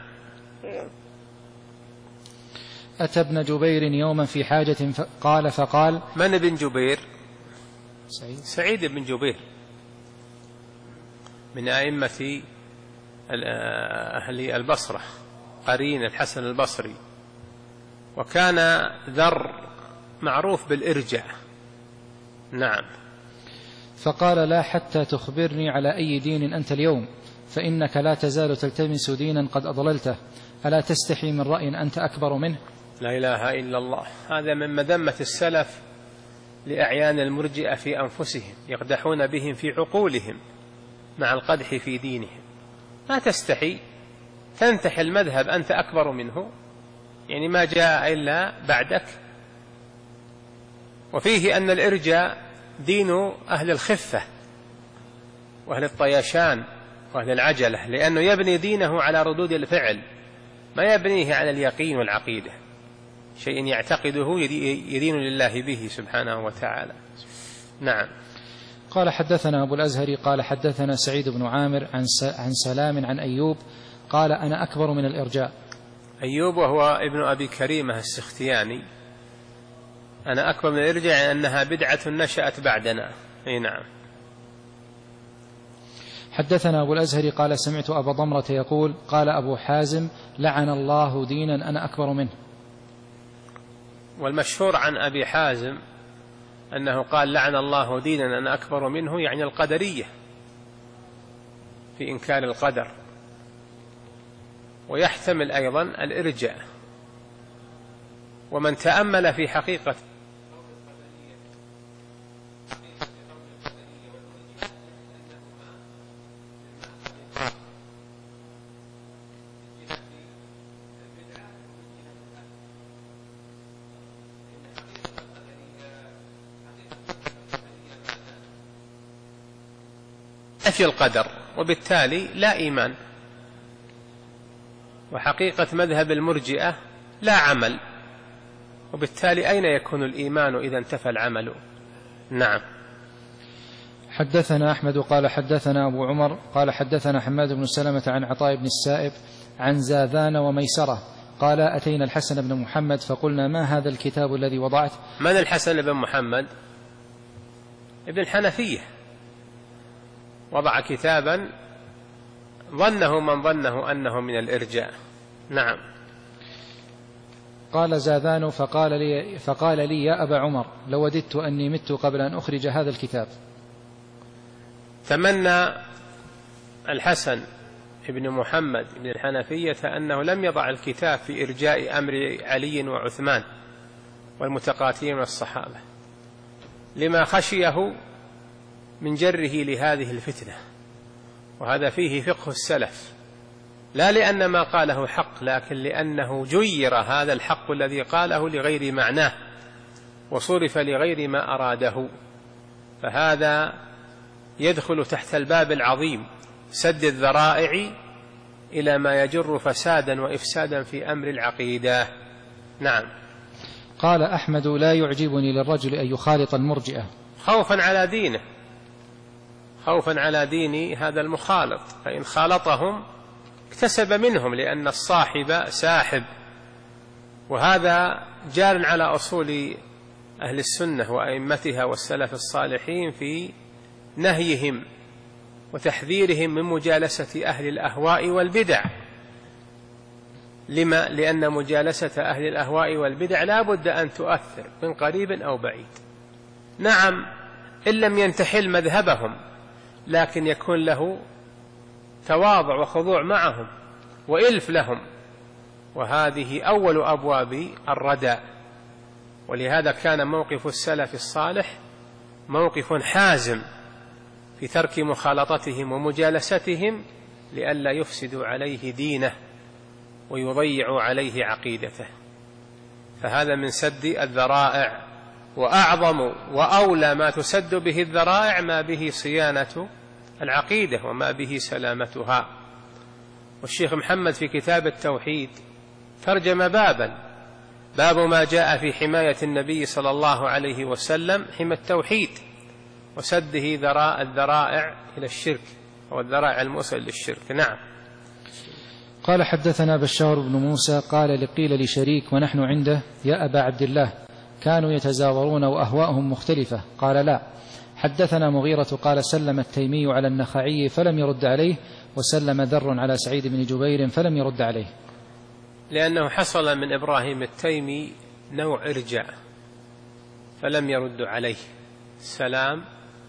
أتى ابن جبير يوما في حاجة قال فقال من ابن جبير؟ سعيد, سعيد بن جبير من أئمة أهل البصرة، قرين الحسن البصري، وكان ذر معروف بالإرجاء. نعم. فقال لا حتى تخبرني على أي دين أنت اليوم، فإنك لا تزال تلتمس دينا قد أضللته، ألا تستحي من رأي أنت أكبر منه؟ لا إله إلا الله. هذا من مذمة السلف لأعيان المرجئة في أنفسهم، يقدحون بهم في عقولهم مع القدح في دينهم. ما تستحي تنتحي المذهب أنت أكبر منه، يعني ما جاء إلا بعدك. وفيه أن الإرجاء دين أهل الخفة وأهل الطيشان وأهل العجلة، لأنه يبني دينه على ردود الفعل، ما يبنيه على اليقين والعقيدة، شيء يعتقده يدين لله به سبحانه وتعالى. نعم. قال حدثنا أبو الأزهري قال حدثنا سعيد بن عامر عن سلام عن أيوب قال أنا أكبر من الإرجاء. أيوب وهو ابن أبي كريمة السختياني. أنا أكبر من الإرجاء يعني أنها بدعة نشأت بعدنا. أي نعم. حدثنا أبو الأزهري قال سمعت أبا ضمرة يقول قال أبو حازم لعن الله دينا أنا أكبر منه. والمشهور عن أبي حازم أنه قال لعن الله دينا أنا أكبر منه، يعني القدرية في إنكار القدر، ويحتمل أيضا الإرجاء. ومن تأمل في حقيقة نفي القدر، وبالتالي لا إيمان. وحقيقة مذهب المرجئة لا عمل، وبالتالي أين يكون الإيمان إذا انتفى العمل؟ نعم. حدثنا أحمد قال حدثنا أبو عمر قال حدثنا حماد بن سلمة عن عطاء بن السائب عن زاذان وميسرة قال أتينا الحسن بن محمد فقلنا ما هذا الكتاب الذي وضعت؟ من الحسن بن محمد؟ ابن الحنفية، وضع كتابا ظنه من ظنه أنه من الإرجاء. نعم. قال زاذان فقال لي, فقال لي يا أبا عمر لو وددت أني مت قبل أن أخرج هذا الكتاب. تمنى الحسن ابن محمد بن الحنفية أنه لم يضع الكتاب في إرجاء أمر علي وعثمان والمتقاتلين من الصحابة، لما خشيه من جره لهذه الفتنة، وهذا فيه فقه السلف، لا لأن ما قاله حق، لكن لأنه جير هذا الحق الذي قاله لغير معناه وصرف لغير ما أراده. فهذا يدخل تحت الباب العظيم سد الذرائع إلى ما يجر فسادا وإفسادا في أمر العقيدة. نعم. قال أحمد لا يعجبني للرجل أن يخالط المرجئة خوفا على دينه، خوفا على دين هذا المخالط، فإن خالطهم اكتسب منهم، لأن الصاحب ساحب، وهذا جار على أصول أهل السنة وأئمتها والسلف الصالحين في نهيهم وتحذيرهم من مجالسة أهل الأهواء والبدع. لما؟ لأن مجالسة أهل الأهواء والبدع لا بد أن تؤثر من قريب أو بعيد. نعم، إن لم ينتحل مذهبهم، لكن يكون له تواضع وخضوع معهم وإلف لهم، وهذه أول أبواب الردى. ولهذا كان موقف السلف الصالح موقف حازم في ترك مخالطتهم ومجالستهم لئلا يفسدوا عليه دينه ويضيعوا عليه عقيدته. فهذا من سد الذرائع، وأعظم وأولى ما تسد به الذرائع ما به صيانة العقيدة وما به سلامتها. والشيخ محمد في كتاب التوحيد ترجم بابا، باب ما جاء في حماية النبي صلى الله عليه وسلم حمى التوحيد وسده ذراء الذرائع إلى الشرك أو الذرائع الموصل للشرك. نعم. قال حدثنا بشار بن موسى قال لقيل لشريك ونحن عنده يا أبا عبد الله كانوا يتزاورون وأهواءهم مختلفة؟ قال لا. حدثنا مغيرة قال سلم التيمي على النخعي فلم يرد عليه، وسلم ذر على سعيد بن جبير فلم يرد عليه، لأنه حصل من إبراهيم التيمي نوع إرجاء فلم يرد عليه السلام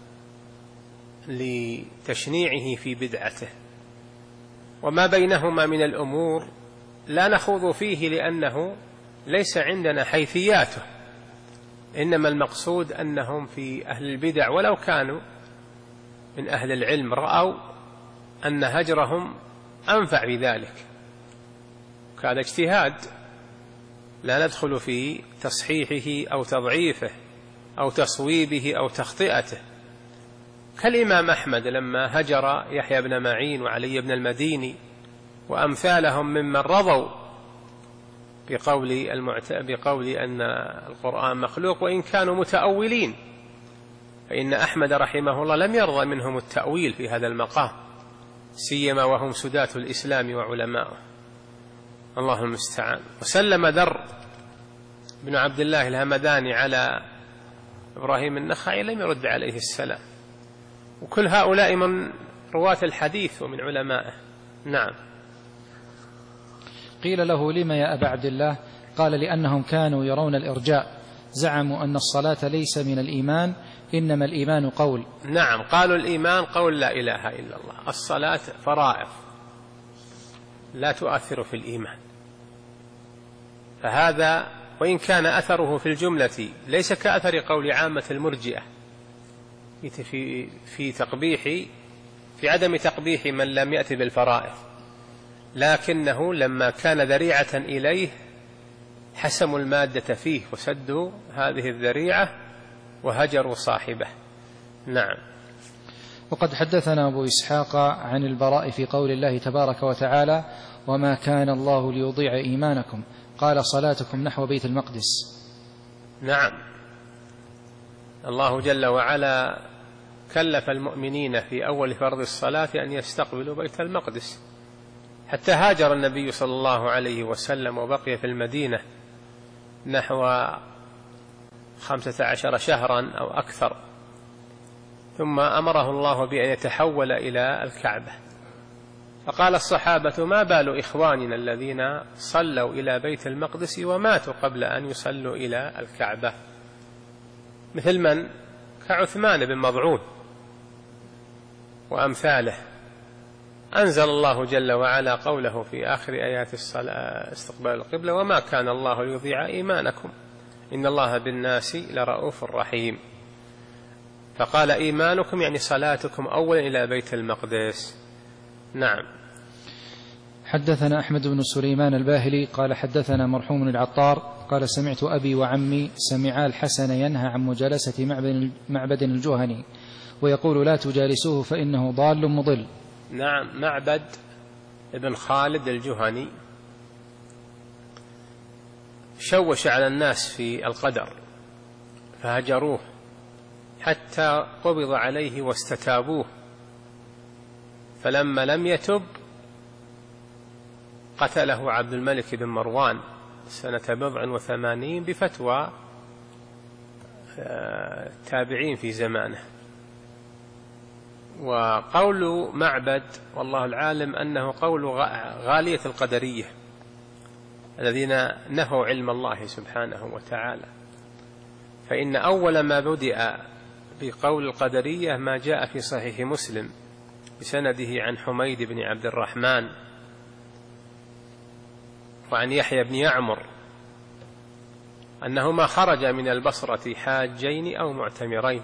لتشنيعه في بدعته. وما بينهما من الأمور لا نخوض فيه لأنه ليس عندنا حيثياته، إنما المقصود أنهم في أهل البدع ولو كانوا من أهل العلم رأوا أن هجرهم أنفع بذلك، كان اجتهاد لا ندخل في تصحيحه أو تضعيفه أو تصويبه أو تخطئته، كالإمام أحمد لما هجر يحيى بن معين وعلي بن المديني وأمثالهم ممن رضوا بقول, المعت... بقول أن القرآن مخلوق وإن كانوا متأولين، فإن أحمد رحمه الله لم يرضى منهم التأويل في هذا المقام، سيما وهم سدات الإسلام وعلماؤه، الله المستعان. وسلم ذر بن عبد الله الهمداني على إبراهيم النخعي لم يرد عليه السلام، وكل هؤلاء من رواة الحديث ومن علمائه. نعم. قيل له لما يا أبا عبد الله؟ قال لأنهم كانوا يرون الإرجاء، زعموا أن الصلاة ليس من الإيمان إنما الإيمان قول. نعم، قالوا الإيمان قول لا إله إلا الله، الصلاة فرائض لا تؤثر في الإيمان. فهذا وإن كان أثره في الجملة ليس كأثر قول عامة المرجئة في في تقبيح في عدم تقبيح من لم يأتي بالفرائض، لكنه لما كان ذريعة إليه حسموا المادة فيه وسدوا هذه الذريعة وهجروا صاحبه. نعم. وقد حدثنا أبو إسحاق عن البراء في قول الله تبارك وتعالى وما كان الله ليضيع إيمانكم قال صلاتكم نحو بيت المقدس. نعم، الله جل وعلا كلف المؤمنين في أول فرض الصلاة أن يستقبلوا بيت المقدس، حتى هاجر النبي صلى الله عليه وسلم وبقي في المدينة نحو خمسة عشر شهرا أو أكثر، ثم أمره الله بأن يتحول إلى الكعبة. فقال الصحابة ما بال إخواننا الذين صلوا إلى بيت المقدس وماتوا قبل أن يصلوا إلى الكعبة، مثل من؟ كعثمان بن مضعون وأمثاله. أنزل الله جل وعلا قوله في آخر آيات الصلاة استقبال القبلة وما كان الله ليضيع إيمانكم إن الله بالناس لرؤوف رحيم. فقال إيمانكم يعني صلاتكم أولا إلى بيت المقدس. نعم. حدثنا أحمد بن سليمان الباهلي قال حدثنا مرحوم العطار قال سمعت أبي وعمي سمعا الحسن ينهى عن مجالسة معبد الجهني ويقول لا تجالسوه فإنه ضال مضل. نعم، معبد ابن خالد الجهني شوش على الناس في القدر فهجروه حتى قبض عليه واستتابوه، فلما لم يتب قتله عبد الملك بن مروان سنة بضع وثمانين بفتوى تابعين في زمانه. وقول معبد والله العالم أنه قول غالية القدرية الذين نهوا علم الله سبحانه وتعالى، فإن أول ما بدأ بقول القدرية ما جاء في صحيح مسلم بسنده عن حميد بن عبد الرحمن وعن يحيى بن يعمر أنهما خرج من البصرة حاجين أو معتمرين،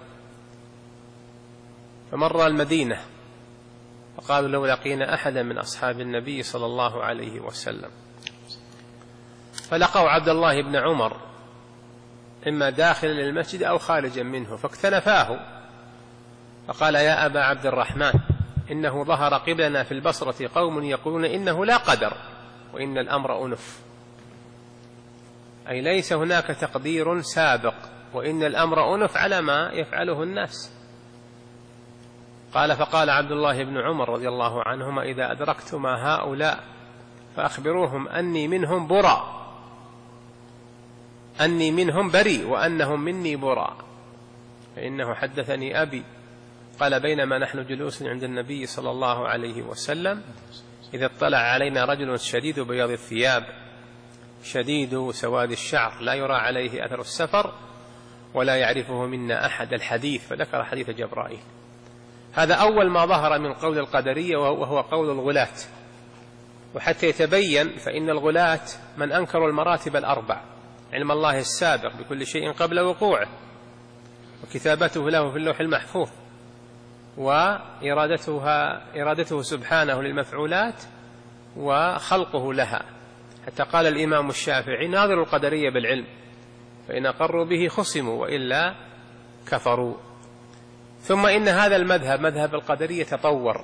فمر المدينة فقالوا لو لقينا أحدا من أصحاب النبي صلى الله عليه وسلم، فلقوا عبد الله بن عمر إما داخل المسجد أو خارجا منه فاكتنفاه، فقال يا أبا عبد الرحمن إنه ظهر قبلنا في البصرة قوم يقولون إنه لا قدر وإن الأمر أنف، أي ليس هناك تقدير سابق وإن الأمر أنف على ما يفعله الناس. قال فقال عبد الله بن عمر رضي الله عنهما إذا أدركتما هؤلاء فأخبروهم أني منهم براء، أني منهم بريء وأنهم مني براء، فإنه حدثني أبي قال بينما نحن جلوس عند النبي صلى الله عليه وسلم إذا اطلع علينا رجل شديد بياض الثياب شديد سواد الشعر لا يرى عليه أثر السفر ولا يعرفه منا أحد الحديث، فذكر حديث جبرائيل. هذا أول ما ظهر من قول القدرية وهو قول الغلاة. وحتى يتبين فإن الغلاة من أنكروا المراتب الأربع، علم الله السابق بكل شيء قبل وقوعه وكتابته له في اللوح المحفوظ وإرادتها إرادته سبحانه للمفعولات وخلقه لها، حتى قال الإمام الشافعي ناظر القدرية بالعلم فإن أقروا به خصموا وإلا كفروا. ثم إن هذا المذهب مذهب القدرية تطور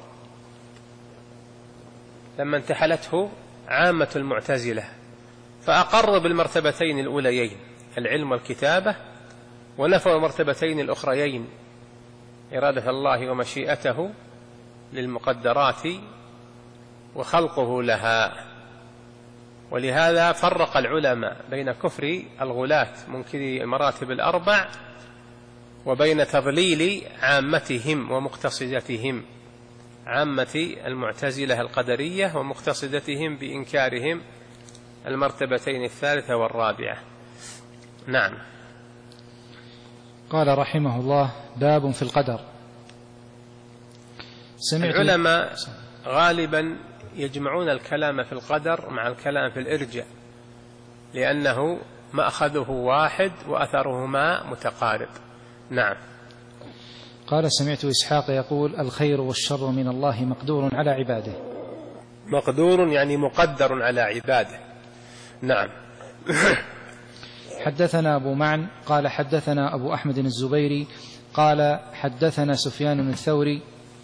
لما انتحلته عامة المعتزلة فأقروا بالمرتبتين الأوليين العلم والكتابة ونفوا المرتبتين الأخريين إرادة الله ومشيئته للمقدرات وخلقه لها. ولهذا فرق العلماء بين كفر الغلاة منكري المراتب الأربع وبين تضليل عامتهم ومقتصدتهم، عامة المعتزلة القدرية ومقتصدتهم بإنكارهم المرتبتين الثالثة والرابعة. نعم. قال رحمه الله باب في القدر. العلماء غالبا يجمعون الكلام في القدر مع الكلام في الإرجاء لأنه مأخذه واحد وأثرهما متقارب. نعم. قال سمعت إسحاق يقول الخير والشر من الله مقدور على عباده. مقدور يعني مقدر على عباده. نعم. حدثنا أبو معن قال حدثنا أبو أحمد الزبيري قال حدثنا سفيان الثوري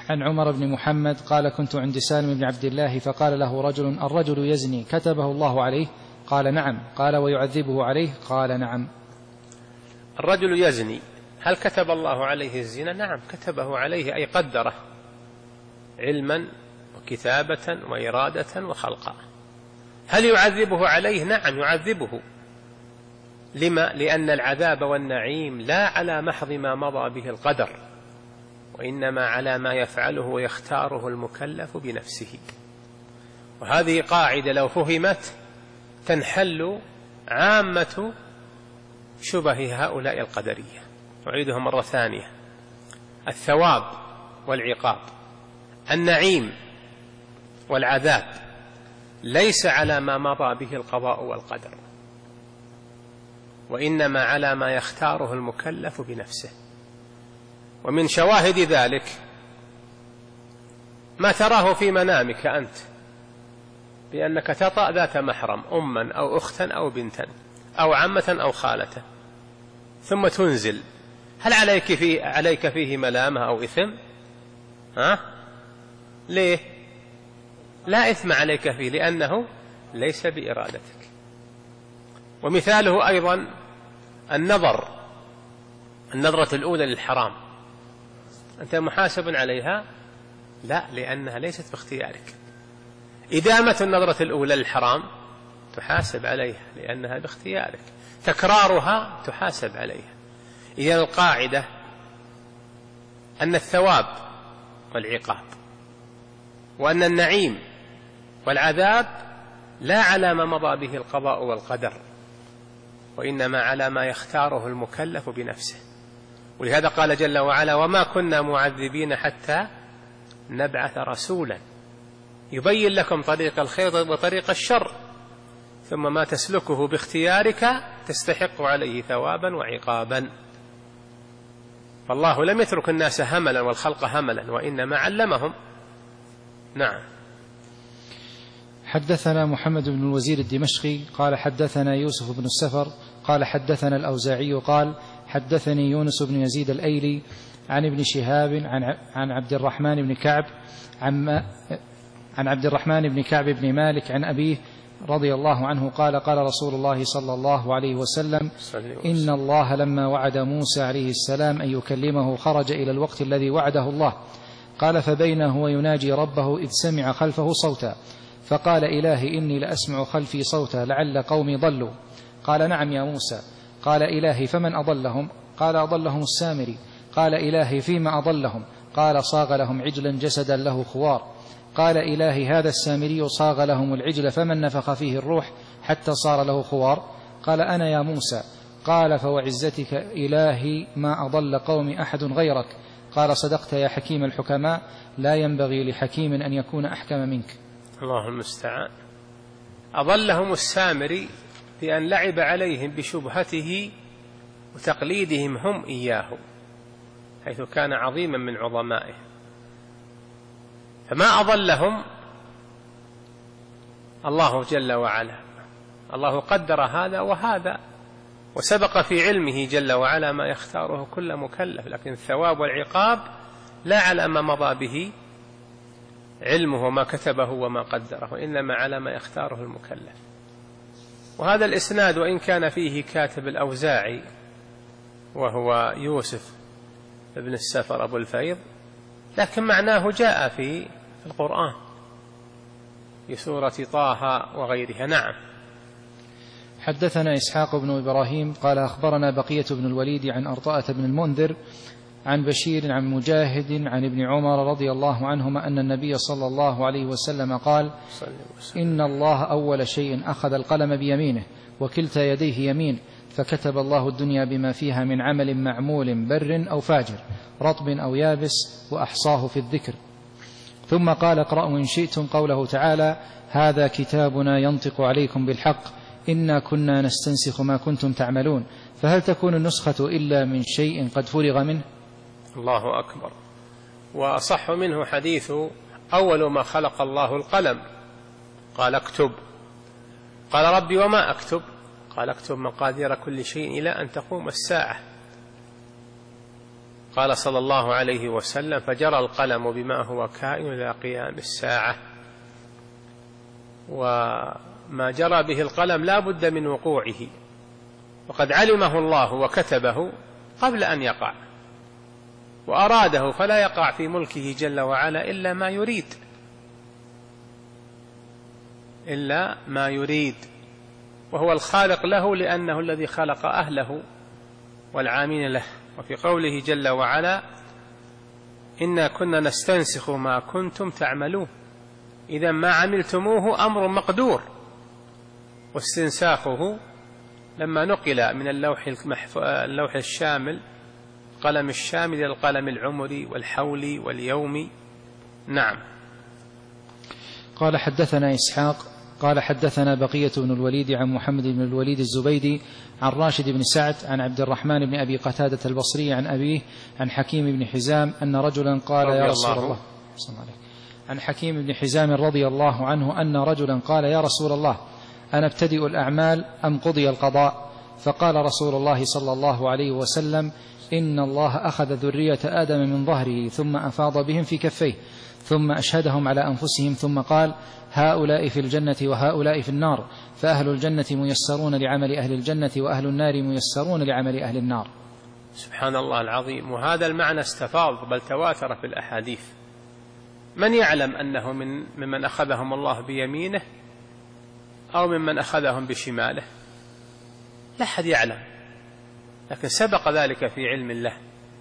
عن عمر بن محمد قال كنت عند سالم بن عبد الله فقال له رجل الرجل يزني كتبه الله عليه؟ قال نعم. قال ويعذبه عليه؟ قال نعم. الرجل يزني هل كتب الله عليه الزنا؟ نعم كتبه عليه، أي قدره علما وكتابة وإرادة وخلقا. هل يعذبه عليه؟ نعم يعذبه. لما؟ لأن العذاب والنعيم لا على محض ما مضى به القدر، وإنما على ما يفعله ويختاره المكلف بنفسه. وهذه قاعدة لو فهمت تنحل عامة شبه هؤلاء القدرية. أعيدها مرة ثانية: الثواب والعقاب، النعيم والعذاب ليس على ما مضى به القضاء والقدر، وإنما على ما يختاره المكلف بنفسه. ومن شواهد ذلك ما تراه في منامك أنت بأنك تطأ ذات محرم، أما أو أختا أو بنتا أو عمة أو خالة، ثم تنزل، هل عليك فيه, عليك فيه ملامة أو إثم؟ ها؟ ليه؟ لا إثم عليك فيه، لأنه ليس بإرادتك. ومثاله أيضا النظر، النظرة الأولى للحرام، أنت محاسب عليها؟ لا، لأنها ليست باختيارك. إدامة النظرة الأولى للحرام تحاسب عليها لأنها باختيارك، تكرارها تحاسب عليها. إذن القاعدة أن الثواب والعقاب وأن النعيم والعذاب لا على ما مضى به القضاء والقدر، وإنما على ما يختاره المكلف بنفسه. ولهذا قال جل وعلا: وما كنا معذبين حتى نبعث رسولا يبين لكم طريق الخير وطريق الشر ثم ما تسلكه باختيارك تستحق عليه ثوابا وعقابا. فالله لم يترك الناس هملا والخلق هملا، وإنما علمهم. نعم. حدثنا محمد بن الوزير الدمشقي قال حدثنا يوسف بن السفر قال حدثنا الأوزاعي قال حدثني يونس بن يزيد الأيلي عن ابن شهاب عن عبد الرحمن بن كعب عن, عن عبد الرحمن بن كعب بن مالك عن أبيه رضي الله عنه قال قال رسول الله صلى الله عليه وسلم: إن الله لما وعد موسى عليه السلام أن يكلمه خرج إلى الوقت الذي وعده الله. قال فبينه ويناجي ربه إذ سمع خلفه صوتا فقال: إلهي إني لأسمع خلفي صوتا لعل قومي ضلوا. قال: نعم يا موسى. قال: إلهي فمن أضلهم؟ قال: أضلهم السامري. قال: إلهي فيما أضلهم؟ قال: صاغ لهم عجلا جسدا له خوار. قال: إلهي هذا السامري صاغ لهم العجل فمن نفخ فيه الروح حتى صار له خوار. قال: أنا يا موسى. قال: فوعزتك إلهي ما أضل قوم أحد غيرك. قال: صدقت يا حكيم الحكماء، لا ينبغي لحكيم أن يكون أحكم منك. الله المستعان. أضلهم السامري بأن لعب عليهم بشبهته وتقليدهم هم إياه، حيث كان عظيما من عظمائه. فما أضلهم الله جل وعلا، الله قدر هذا وهذا، وسبق في علمه جل وعلا ما يختاره كل مكلف، لكن الثواب والعقاب لا على ما مضى به علمه وما كتبه وما قدره، وإنما على ما يختاره المكلف. وهذا الإسناد وإن كان فيه كاتب الأوزاعي وهو يوسف ابن السفر أبو الفيض، لكن معناه جاء في القرآن في سورة طه وغيرها. نعم. حدثنا إسحاق بن إبراهيم قال أخبرنا بقية بن الوليد عن أرطاءة بن المنذر عن بشير عن مجاهد عن ابن عمر رضي الله عنهما أن النبي صلى الله عليه وسلم قال: إن الله أول شيء أخذ القلم بيمينه وكلتا يديه يمين، فكتب الله الدنيا بما فيها من عمل معمول بر أو فاجر رطب أو يابس وأحصاه في الذكر. ثم قال: اقرأوا إن شئتم قوله تعالى: هذا كتابنا ينطق عليكم بالحق إنا كنا نستنسخ ما كنتم تعملون. فهل تكون النسخة إلا من شيء قد فرغ منه؟ الله أكبر. وأصح منه حديث أول ما خلق الله القلم قال: اكتب. قال: ربي وما أكتب؟ قال: اكتب مقادير كل شيء إلى أن تقوم الساعة. قال صلى الله عليه وسلم: فجرى القلم بما هو كائن إلى قيام الساعة. وما جرى به القلم لا بد من وقوعه، وقد علمه الله وكتبه قبل أن يقع، وأراده فلا يقع في ملكه جل وعلا إلا ما يريد إلا ما يريد وهو الخالق له، لأنه الذي خلق أهله والعاملين له. وفي قوله جل وعلا: إنا كنا نستنسخ ما كنتم تعملون، إذا ما عملتموه أمر مقدور. واستنساخه لما نقل من اللوح, اللوح الشامل القلم الشامل إلى القلم العمري والحولي واليومي. نعم. قال حدثنا إسحاق قال حدثنا بقية بن الوليد عن محمد بن الوليد الزبيدي عن راشد بن سعد عن عبد الرحمن بن أبي قتادة البصري عن أبيه عن حكيم بن حزام أن رجلا قال: يا رسول الله صلى الله عليه عن حكيم بن حزام رضي الله عنه أن رجلا قال: يا رسول الله، أنا ابتدئ الأعمال أم قضي القضاء؟ فقال رسول الله صلى الله عليه وسلم: إن الله أخذ ذرية آدم من ظهره ثم أفاض بهم في كفيه ثم أشهدهم على أنفسهم ثم قال: هؤلاء في الجنة وهؤلاء في النار، فأهل الجنة ميسرون لعمل أهل الجنة وأهل النار ميسرون لعمل أهل النار. سبحان الله العظيم. وهذا المعنى استفاض بل تواتر في الأحاديث. من يعلم أنه من ممن أخذهم الله بيمينه أو ممن أخذهم بشماله؟ لا أحد يعلم، لكن سبق ذلك في علم الله.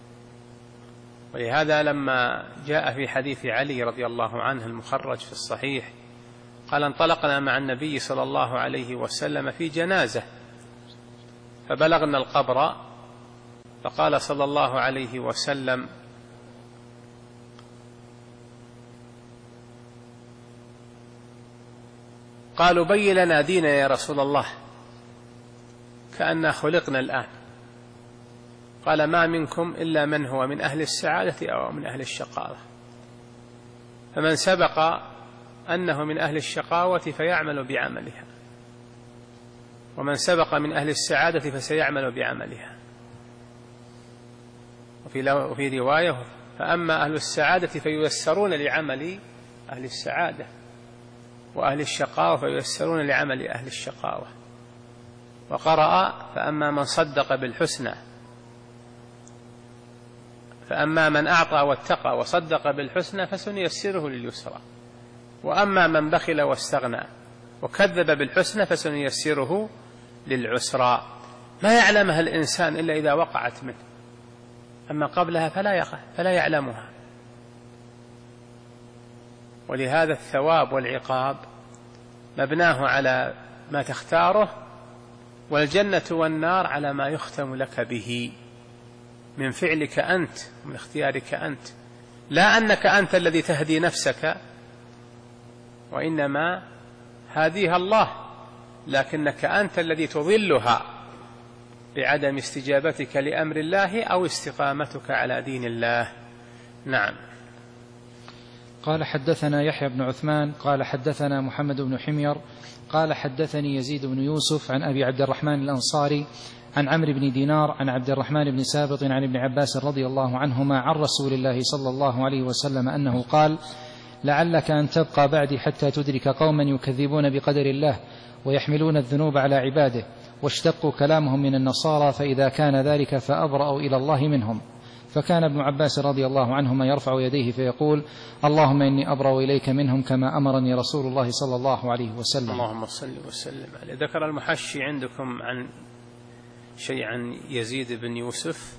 ولهذا لما جاء في حديث علي رضي الله عنه المخرج في الصحيح قال: انطلقنا مع النبي صلى الله عليه وسلم في جنازة فبلغنا القبر، فقال صلى الله عليه وسلم: قالوا: بين لنا دينا يا رسول الله، كأننا خلقنا الآن. قال: ما منكم إلا من هو من أهل السعادة أو من أهل الشقاوة، فمن سبق أنه من أهل الشقاوة فيعمل بعملها، ومن سبق من أهل السعادة فسيعمل بعملها. وفي رواية: فأما أهل السعادة فييسرون لعمل أهل السعادة، وأهل الشقاوة فييسرون لعمل أهل الشقاوة. وقرأ: فأما من صدق بالحسنى فأما من أعطى واتقى وصدق بالحسنى فسنيسره لليسرى، وأما من بخل واستغنى وكذب بالحسنى فسنيسره للعسرى. ما يعلمها الإنسان إلا إذا وقعت منه، أما قبلها فلا يقع فلا يعلمها. ولهذا الثواب والعقاب مبناه على ما تختاره، والجنة والنار على ما يختم لك به من فعلك أنت، من اختيارك أنت، لا أنك أنت الذي تهدي نفسك، وإنما هاديها الله، لكنك أنت الذي تضلها بعدم استجابتك لأمر الله أو استقامتك على دين الله. نعم. قال حدثنا يحيى بن عثمان قال حدثنا محمد بن حمير قال حدثني يزيد بن يوسف عن أبي عبد الرحمن الأنصاري عن عمرو بن دينار عن عبد الرحمن بن سابط عن ابن عباس رضي الله عنهما عن رسول الله صلى الله عليه وسلم أنه قال: لعلك أن تبقى بعدي حتى تدرك قوما يكذبون بقدر الله ويحملون الذنوب على عباده، واشتقوا كلامهم من النصارى، فإذا كان ذلك فأبرأوا إلى الله منهم. فكان ابن عباس رضي الله عنهما يرفع يديه فيقول: اللهم إني أبرأ إليك منهم كما أمرني رسول الله صلى الله عليه وسلم. اللهم صل وسلم عليه. ذكر المحشي عندكم عن شيء عن يزيد بن يوسف؟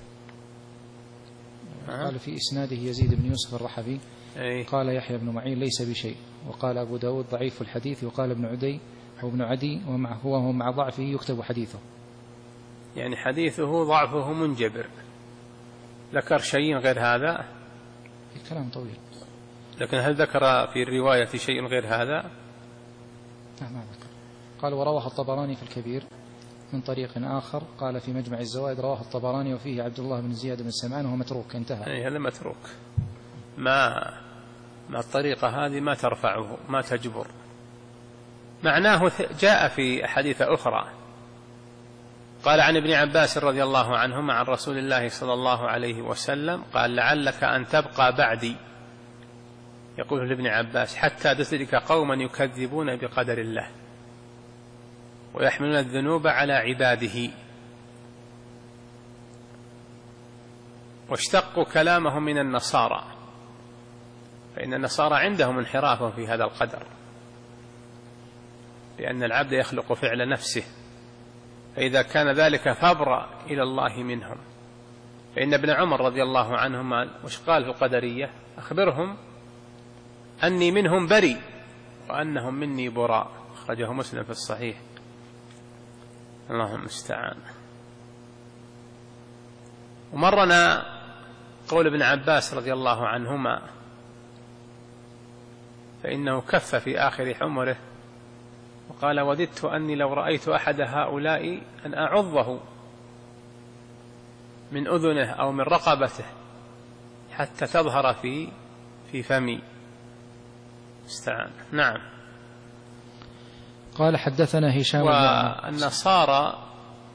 قال في إسناده يزيد بن يوسف الرحبي. أي. قال يحيى بن معين ليس بشيء، وقال أبو داود ضعيف الحديث، وقال ابن عدي أو ابن عدي ومع هو مع ضعفه يكتب حديثه، يعني حديثه ضعفه منجبر. ذكر شيء غير هذا؟ الكلام طويل، لكن هل ذكر في الرواية شيء غير هذا؟ لا ما ذكر. قال ورواه الطبراني في الكبير من طريق آخر، قال في مجمع الزوائد رواه الطبراني وفيه عبد الله بن زياد بن سمعان وهو متروك. انتهى. أي هذا متروك، ما ما الطريقة هذه ما ترفعه ما تجبر. معناه جاء في أحاديث أخرى قال عن ابن عباس رضي الله عنهما عن رسول الله صلى الله عليه وسلم قال لعلك أن تبقى بعدي، يقول لابن عباس، حتى تدرك قوما يكذبون بقدر الله ويحملون الذنوب على عباده. واشتقوا كلامهم من النصارى، فإن النصارى عندهم انحراف في هذا القدر، لأن العبد يخلق فعل نفسه، فإذا كان ذلك فابرأ إلى الله منهم. فإن ابن عمر رضي الله عنهما وش قال في القدرية؟ أخبرهم أني منهم بري وأنهم مني براء، أخرجه مسلم في الصحيح. اللهم المستعان. ومرنا قول ابن عباس رضي الله عنهما، فإنه كف في آخر عمره وقال وددت أني لو رأيت أحد هؤلاء أن أعضه من أذنه أو من رقبته حتى تظهر في في فمي. استعان. نعم. قال حدثنا هشام. والنصارى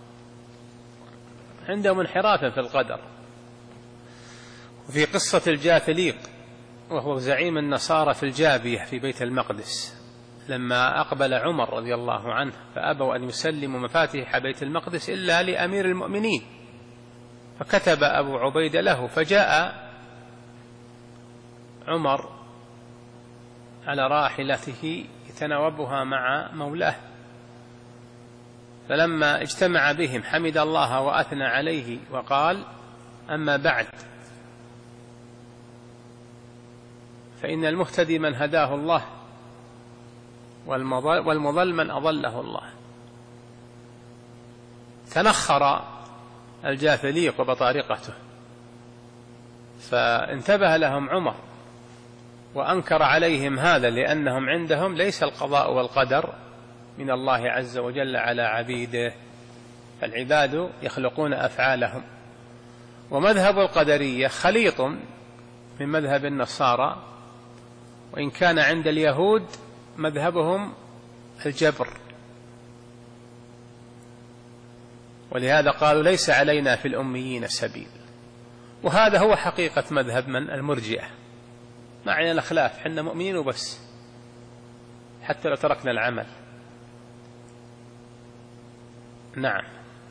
عندهم انحراف في القدر. وفي قصة الجاثليق وهو زعيم النصارى في الجابية في بيت المقدس، لما أقبل عمر رضي الله عنه فأبوا أن يسلموا مفاتيح بيت المقدس إلا لأمير المؤمنين، فكتب أبو عبيدة له، فجاء عمر على راحلته يتناوبها مع مولاه، فلما اجتمع بهم حمد الله وأثنى عليه وقال أما بعد فإن المهتدي من هداه الله والمضل من أضله الله. تنخر الجاثليق وبطارقته، فانتبه لهم عمر وأنكر عليهم هذا، لأنهم عندهم ليس القضاء والقدر من الله عز وجل على عبيده، فالعباد يخلقون أفعالهم. ومذهب القدرية خليط من مذهب النصارى، وإن كان عند اليهود مذهبهم الجبر، ولهذا قالوا ليس علينا في الأميين سبيل. وهذا هو حقيقة مذهب من المرجئة، ما علينا الأخلاف، حنا مؤمنين وبس حتى لو تركنا العمل. نعم.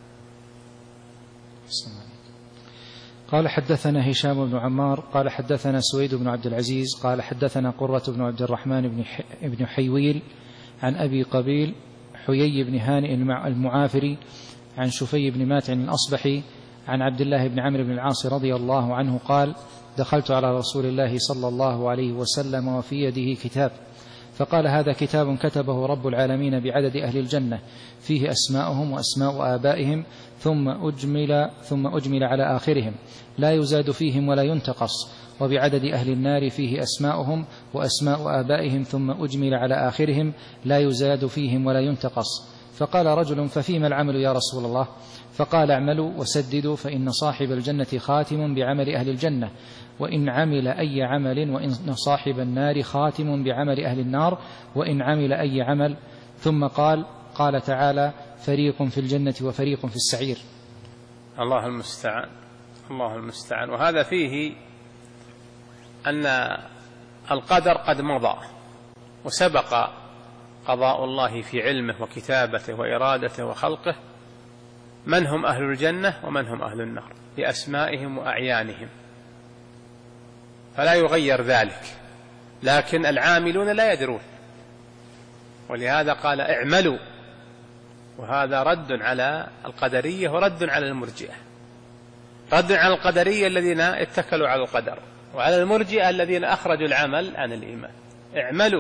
قال حدثنا هشام بن عمار قال حدثنا سويد بن عبد العزيز قال حدثنا قرة بن عبد الرحمن بن حيويل عن أبي قبيل حيي بن هانئ المعافري عن شفي بن ماتع الأصبحي عن عبد الله بن عمرو بن العاص رضي الله عنه قال دخلت على رسول الله صلى الله عليه وسلم وفي يده كتاب، فقال هذا كتاب كتبه رب العالمين بعدد أهل الجنة، فيه أسماؤهم وأسماء آبائهم ثم أجمل, ثم أجمل على آخرهم لا يزاد فيهم ولا ينتقص، وبعدد أهل النار فيه أسماؤهم وأسماء آبائهم ثم أجمل على آخرهم لا يزاد فيهم ولا ينتقص. فقال رجل ففيما العمل يا رسول الله؟ فقال اعملوا وسددوا فإن صاحب الجنة خاتم بعمل أهل الجنة، وإن عمل أي عمل، وإن صاحب النار خاتم بعمل أهل النار وإن عمل أي عمل. ثم قال قال تعالى فريق في الجنة وفريق في السعير. الله المستعان. الله المستعان. وهذا فيه أن القدر قد مضى وسبق قضاء الله في علمه وكتابته وإرادته وخلقه من هم أهل الجنة ومن هم أهل النار بأسمائهم وأعيانهم، فلا يغير ذلك، لكن العاملون لا يدرون، ولهذا قال اعملوا. وهذا رد على القدرية ورد على المرجئة، رد على القدرية الذين اتكلوا على القدر، وعلى المرجئة الذين أخرجوا العمل عن الإيمان. اعملوا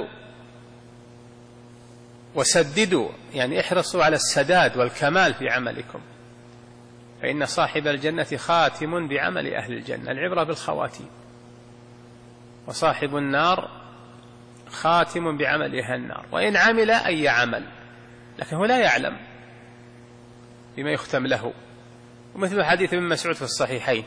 وسددوا، يعني احرصوا على السداد والكمال في عملكم، فإن صاحب الجنة خاتم بعمل أهل الجنة، العبرة بالخواتيم، وصاحب النار خاتم بعمل أهل النار وإن عمل أي عمل، لكنه لا يعلم بما يختم له. ومثل حديث ابن مسعود في الصحيحين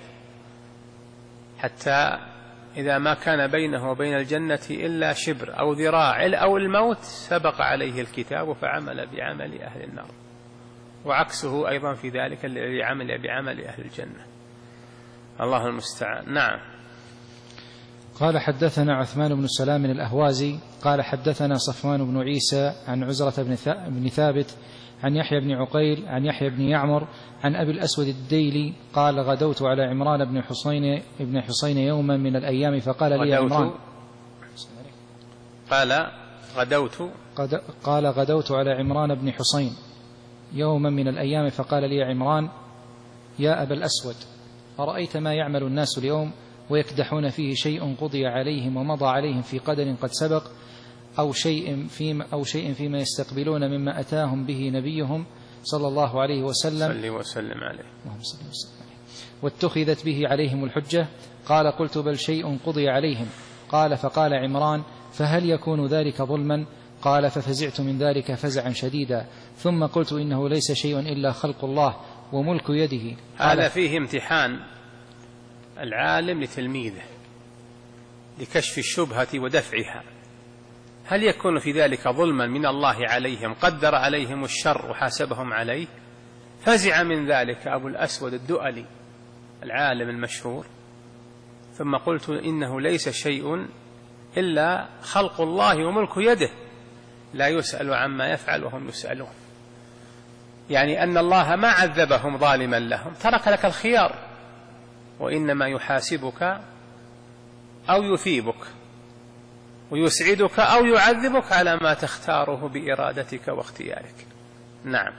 حتى إذا ما كان بينه وبين الجنة إلا شبر أو ذراع أو الموت سبق عليه الكتاب فعمل بعمل أهل النار. وعكسه أيضا في ذلك الذي عمل بعمل أهل الجنة. الله المستعان. نعم. قال حدثنا عثمان بن سلام الأهوازي قال حدثنا صفوان بن عيسى عن عزرة بن ثابت عن يحيى بن عقيل عن يحيى بن يعمر عن أبي الأسود الديلي قال غدوت على عمران بن حسين بن حسين يوما من الأيام فقال لي عمران قال غدوت قال غدوت على عمران بن حسين يوما من الأيام فقال لي عمران يا أبا الأسود أرأيت ما يعمل الناس اليوم ويكدحون فيه شيء قضي عليهم ومضى عليهم في قدر قد سبق أو شيء فيما, أو شيء فيما يستقبلون مما أتاهم به نبيهم صلى الله عليه وسلم صلى وسلم عليه واتخذت به عليهم الحجة. قال قلت بل شيء قضي عليهم. قال فقال عمران فهل يكون ذلك ظلما؟ قال ففزعت من ذلك فزعا شديدا ثم قلت إنه ليس شيء إلا خلق الله وملك يده. هذا فيه امتحان العالم لتلميذه لكشف الشبهة ودفعها. هل يكون في ذلك ظلما من الله عليهم قدر عليهم الشر وحاسبهم عليه؟ فزع من ذلك أبو الأسود الدؤلي العالم المشهور. ثم قلت إنه ليس شيء إلا خلق الله وملك يده لا يسأل عما يفعل وهم يسألون. يعني أن الله ما عذبهم ظالما لهم، ترك لك الخيار، وإنما يحاسبك أو يثيبك ويسعدك أو يعذبك على ما تختاره بإرادتك واختيارك. نعم.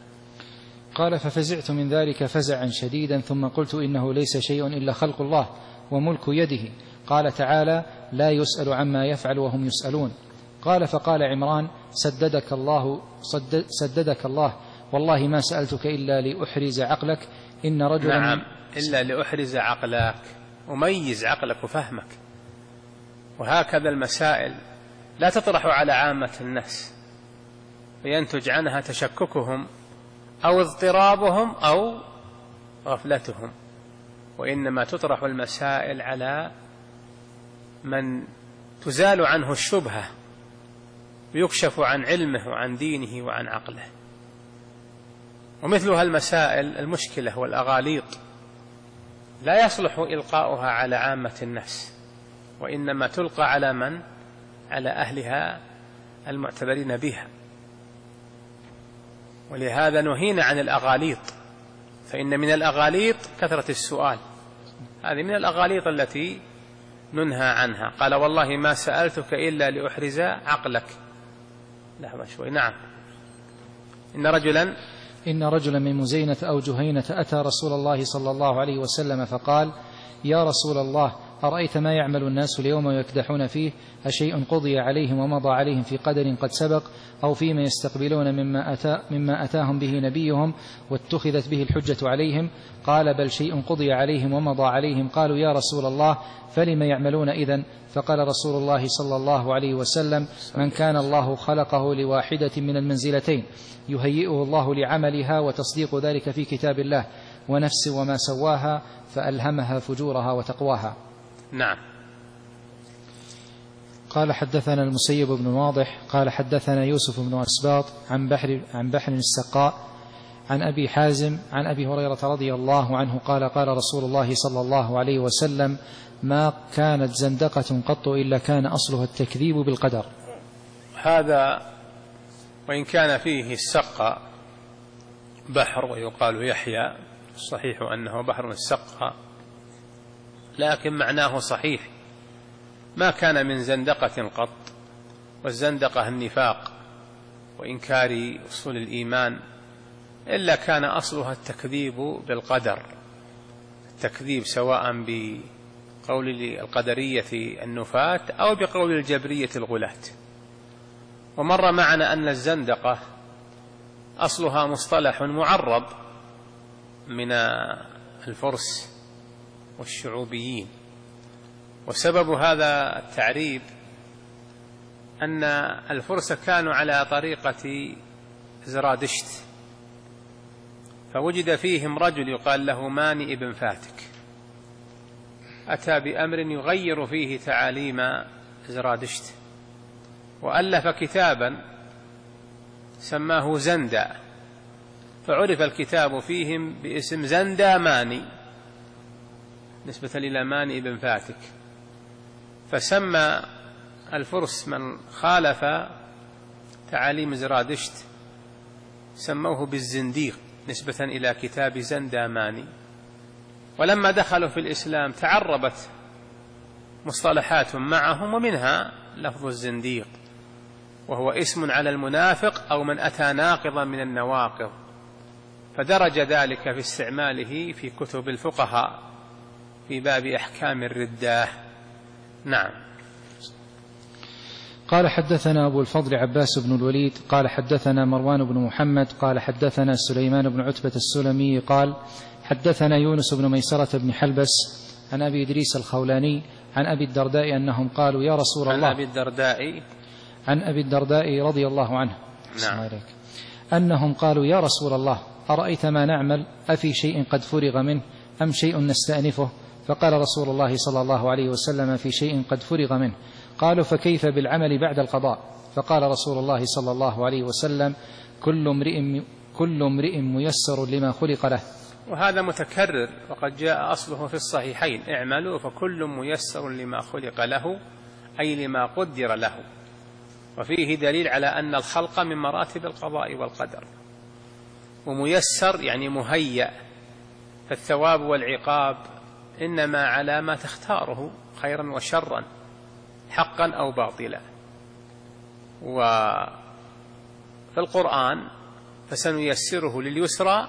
قال ففزعت من ذلك فزعا شديدا ثم قلت إنه ليس شيء إلا خلق الله وملك يده. قال تعالى لا يسأل عما يفعل وهم يسألون. قال فقال عمران سددك الله, سدد سددك الله والله ما سألتك إلا لأحرز عقلك إن رجلا نعم إلا لأحرز عقلك، أميز عقلك وفهمك. وهكذا المسائل لا تطرح على عامة الناس فينتج عنها تشككهم أو اضطرابهم أو غفلتهم، وإنما تطرح المسائل على من تزال عنه الشبهة ويكشف عن علمه وعن دينه وعن عقله. ومثلها المسائل المشكلة والأغاليط لا يصلح إلقاؤها على عامة الناس، وإنما تلقى على من؟ على أهلها المعتبرين بها. ولهذا نهينا عن الأغاليط، فإن من الأغاليط كثرة السؤال، هذه من الأغاليط التي ننهى عنها. قال والله ما سألتك إلا لأحرز عقلك. لحظة شوي. نعم. إن رجلا إن رجلا من مزينة أو جهينة أتى رسول الله صلى الله عليه وسلم فقال يا رسول الله أرأيت ما يعمل الناس اليوم ويكدحون فيه أشيء قضي عليهم ومضى عليهم في قدر قد سبق أو فيما يستقبلون مما, أتى مما أتاهم به نبيهم واتخذت به الحجة عليهم؟ قال بل شيء قضي عليهم ومضى عليهم. قالوا يا رسول الله فلم يعملون إذن؟ فقال رسول الله صلى الله عليه وسلم من كان الله خلقه لواحدة من المنزلتين يهيئه الله لعملها وتصديق ذلك في كتاب الله ونفس وما سواها فألهمها فجورها وتقواها. نعم. قال حدثنا المسيب بن واضح قال حدثنا يوسف بن أسباط عن بحر, عن بحر السقاء عن أبي حازم عن أبي هريرة رضي الله عنه قال قال رسول الله صلى الله عليه وسلم ما كانت زندقة قط إلا كان أصلها التكذيب بالقدر. هذا وإن كان فيه السقاء بحر ويقال يحيى، الصحيح أنه بحر السقاء، لكن معناه صحيح. ما كان من زندقة قط، والزندقة النفاق وإنكار أصول الإيمان، إلا كان أصلها التكذيب بالقدر، التكذيب سواء بقول القدرية النفاة أو بقول الجبرية الغلاة. ومر معنا أن الزندقة أصلها مصطلح معرب من الفرس والشعوبيين، وسبب هذا التعريب أن الفرس كانوا على طريقة زرادشت، فوجد فيهم رجل يقال له ماني ابن فاتك، أتى بأمر يغير فيه تعاليم زرادشت، وألف كتابا سماه زندا، فعرف الكتاب فيهم باسم زنداماني نسبة إلى ماني بن فاتك، فسمى الفرس من خالف تعاليم زرادشت سموه بالزنديق نسبة إلى كتاب زنداماني. ولما دخلوا في الإسلام تعربت مصطلحات معهم، ومنها لفظ الزنديق، وهو اسم على المنافق أو من أتى ناقضا من النواقض، فدرج ذلك في استعماله في كتب الفقهاء في باب أحكام الردة. نعم. قال حدثنا أبو الفضل عباس بن الوليد قال حدثنا مروان بن محمد قال حدثنا سليمان بن عتبة السلمي قال حدثنا يونس بن ميسرة بن حلبس عن أبي إدريس الخولاني عن أبي الدرداء أنهم قالوا يا رسول الله، عن أبي الدرداء عن أبي الدرداء رضي الله عنه، نعم، أنهم قالوا يا رسول الله أرأيت ما نعمل أفي شيء قد فرغ منه أم شيء نستأنفه؟ فقال رسول الله صلى الله عليه وسلم في شيء قد فرغ منه. قالوا فكيف بالعمل بعد القضاء؟ فقال رسول الله صلى الله عليه وسلم كل امرئ كل امرئ ميسر لما خلق له. وهذا متكرر وقد جاء أصله في الصحيحين: اعملوا فكل ميسر لما خلق له، أي لما قدر له. وفيه دليل على أن الخلق من مراتب القضاء والقدر، وميسر يعني مهيأ، فالثواب والعقاب إنما على ما تختاره خيرا وشرا، حقا أو باطلا. وفي القرآن فسنيسره لليسرى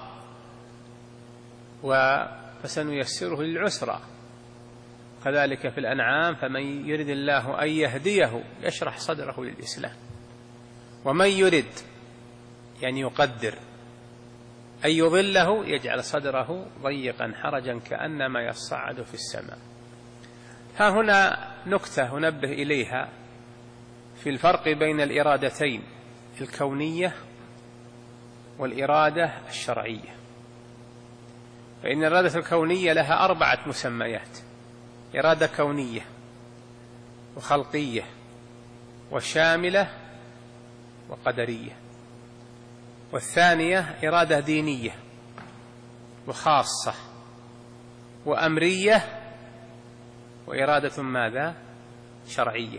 وفسنيسره للعسرى، كذلك في الأنعام: فمن يرد الله أن يهديه يشرح صدره للإسلام، ومن يرد يعني يقدر أن يضله يجعل صدره ضيقا حرجا كأنما يصعد في السماء. ها هنا نكتة ننبه إليها في الفرق بين الإرادتين الكونية والإرادة الشرعية. فإن الإرادة الكونية لها أربعة مسميات: إرادة كونية وخلقية وشاملة وقدرية. والثانية إرادة دينية وخاصة وأمرية، وإرادة ماذا؟ شرعية،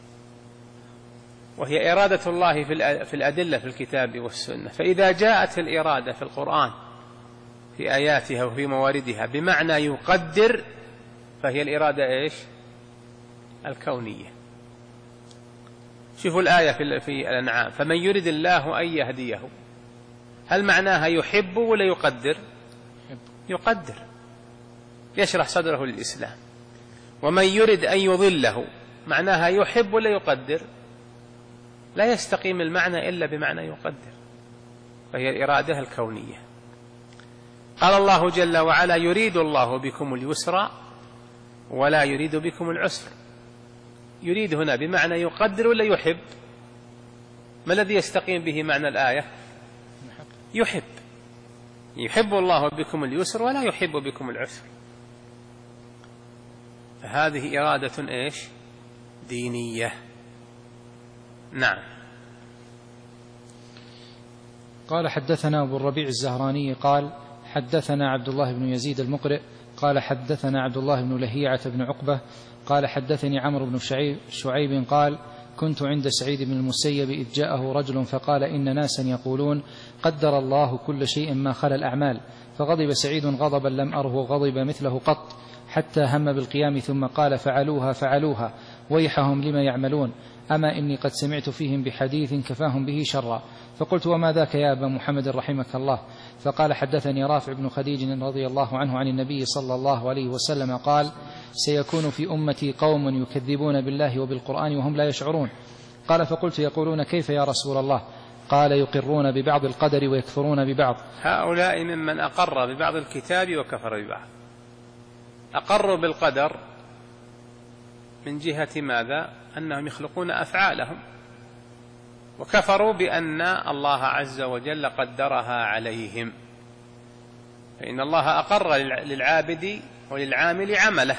وهي إرادة الله في الأدلة في الكتاب والسنة. فإذا جاءت الإرادة في القرآن في آياتها وفي مواردها بمعنى يقدر، فهي الإرادة إيش؟ الكونية. شوفوا الآية في الأنعام: فمن يرد الله أن يهديه، هل معناها يحب ولا يقدر؟ يقدر، يشرح صدره للإسلام. ومن يرد أن يضله معناها يحب ولا يقدر؟ لا يستقيم المعنى إلا بمعنى يقدر، فهي الإرادة الكونية. قال الله جل وعلا: يريد الله بكم اليسر ولا يريد بكم العسر. يريد هنا بمعنى يقدر ولا يحب؟ ما الذي يستقيم به معنى الآية؟ يحب. يحب الله بكم اليسر ولا يحب بكم العسر. فهذه إرادة إيش؟ دينية. نعم. قال حدثنا أبو الربيع الزهراني قال حدثنا عبد الله بن يزيد المقرئ قال حدثنا عبد الله بن لهيعة بن عقبة قال حدثني عمرو بن شعيب قال كنت عند سعيد بن المسيب إذ جاءه رجل فقال إن ناسا يقولون قدر الله كل شيء ما خلا الأعمال، فغضب سعيد غضبا لم أره غضب مثله قط، حتى هم بالقيام ثم قال فعلوها فعلوها ويحهم لما يعملون، أما إني قد سمعت فيهم بحديث كفاهم به شرا. فقلت وما ذاك يا أبا محمد رحمك الله؟ فقال حدثني رافع بن خديج رضي الله عنه عن النبي صلى الله عليه وسلم قال سيكون في أمتي قوم يكذبون بالله وبالقرآن وهم لا يشعرون. قال فقلت يقولون كيف يا رسول الله؟ قال يقرون ببعض القدر ويكفرون ببعض. هؤلاء ممن أقر ببعض الكتاب وكفر ببعض. أقروا بالقدر من جهة ماذا؟ أنهم يخلقون أفعالهم، وكفروا بأن الله عز وجل قدرها عليهم، فإن الله أقر للعابد وللعامل عمله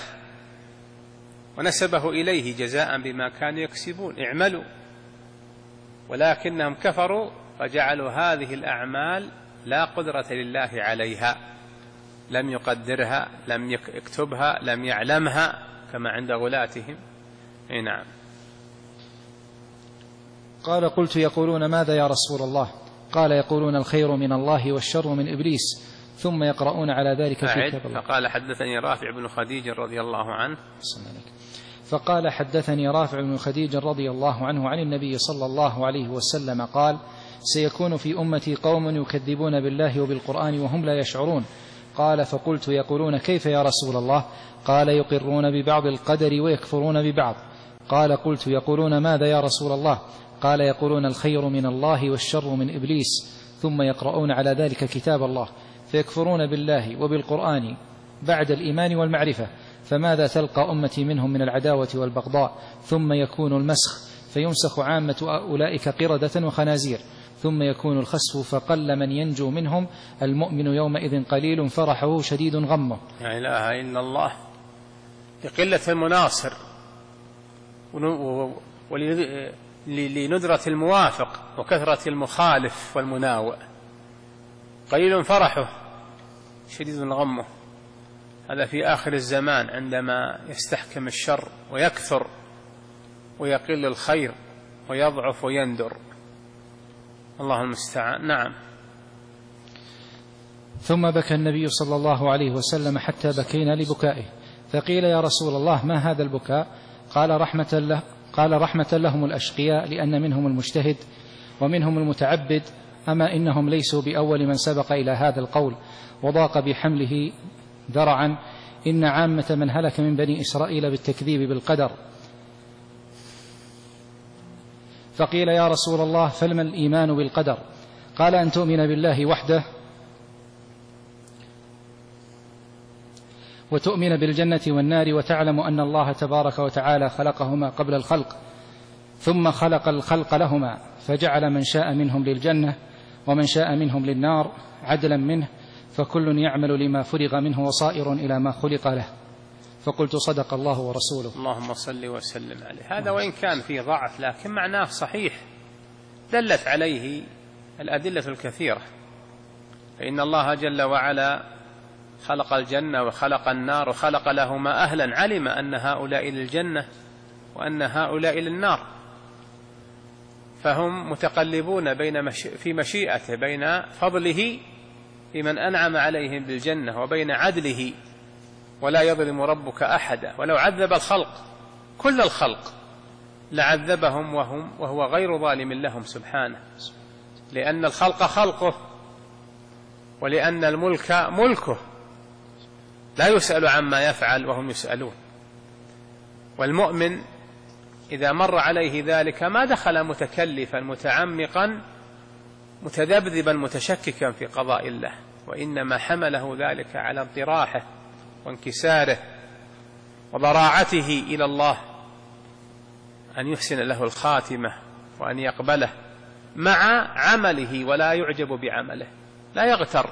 ونسبه إليه جزاء بما كانوا يكسبون، اعملوا، ولكنهم كفروا فجعلوا هذه الأعمال لا قدرة لله عليها، لم يقدرها، لم يكتبها، لم يعلمها كما عند غلاتهم. اي نعم. قال قلت يقولون ماذا يا رسول الله؟ قال يقولون الخير من الله والشر من إبليس، ثم يقرؤون على ذلك كتاب الله. فقال حدثني رافع بن خديج رضي الله عنه فقال حدثني رافع بن خديج رضي الله عنه عن النبي صلى الله عليه وسلم قال سيكون في أمتي قوم يكذبون بالله وبالقرآن وهم لا يشعرون. قال فقلت يقولون كيف يا رسول الله؟ قال يقرون ببعض القدر ويكفرون ببعض. قال قلت يقولون ماذا يا رسول الله؟ قال يقولون الخير من الله والشر من إبليس، ثم يقرؤون على ذلك كتاب الله فيكفرون بالله وبالقرآن بعد الإيمان والمعرفة، فماذا تلقى أمتي منهم من العداوة والبغضاء؟ ثم يكون المسخ فيمسخ عامة أولئك قردة وخنازير، ثم يكون الخسف فقل من ينجو منهم، المؤمن يومئذ قليل فرحه شديد غمه. لا إله إلا الله. لقلة المناصر ولندرة الموافق وكثرة المخالف والمناوئ، قليل فرحه شديد غمه. هذا في آخر الزمان عندما يستحكم الشر ويكثر ويقل الخير ويضعف ويندر. الله المستعان. نعم. ثم بكى النبي صلى الله عليه وسلم حتى بكينا لبكائه، فقيل يا رسول الله ما هذا البكاء؟ قال رحمة له قال رحمة لهم الأشقياء، لأن منهم المجتهد ومنهم المتعبد، أما إنهم ليسوا بأول من سبق إلى هذا القول، وضاق بحمله ذرعا، إن عامة من هلك من بني إسرائيل بالتكذيب بالقدر. فقيل يا رسول الله فلما الإيمان بالقدر؟ قال أن تؤمن بالله وحده وتؤمن بالجنة والنار، وتعلم أن الله تبارك وتعالى خلقهما قبل الخلق، ثم خلق الخلق لهما، فجعل من شاء منهم للجنة ومن شاء منهم للنار عدلا منه، فكل يعمل لما فرغ منه وصائر إلى ما خلق له. فقلت صدق الله ورسوله. اللهم صل وسلم عليه. هذا وإن كان فيه ضعف لكن معناه صحيح، دلت عليه الأدلة الكثيرة. فإن الله جل وعلا خلق الجنة وخلق النار وخلق لهما أهلا، علم أن هؤلاء للجنة وأن هؤلاء للنار، فهم متقلبون بين مش... في مشيئته، بين فضله في من أنعم عليهم بالجنة وبين عدله، ولا يظلم ربك أحدا. ولو عذب الخلق كل الخلق لعذبهم وهم وهو غير ظالم لهم سبحانه، لأن الخلق خلقه ولأن الملك ملكه، لا يسأل عما يفعل وهم يسألون. والمؤمن إذا مر عليه ذلك ما دخل متكلفا متعمقا متذبذبا متشككا في قضاء الله، وإنما حمله ذلك على انطراحه وانكساره وضراعته إلى الله أن يحسن له الخاتمة وأن يقبله مع عمله، ولا يعجب بعمله، لا يغتر،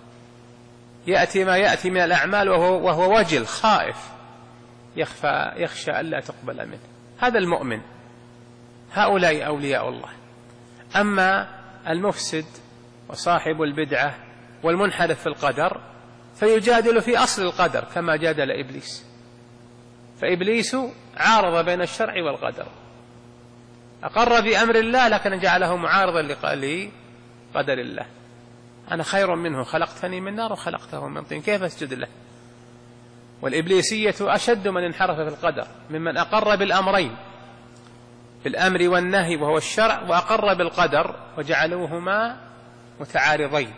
يأتي ما يأتي من الأعمال وهو, وهو وجل خائف يخفى يخشى ألا تقبل منه. هذا المؤمن، هؤلاء أولياء الله. أما المفسد وصاحب البدعة والمنحرف في القدر فيجادل في أصل القدر كما جادل إبليس. فإبليس عارض بين الشرع والقدر، أقر بأمر الله لكن جعله معارضا لقدر الله. أنا خير منه، خلقتني من نار وخلقته من طين، كيف أسجد له؟ والإبليسية أشد من انحرف في القدر ممن أقر بالأمرين، بالأمر والنهي وهو الشرع، وأقر بالقدر وجعلوهما متعارضين.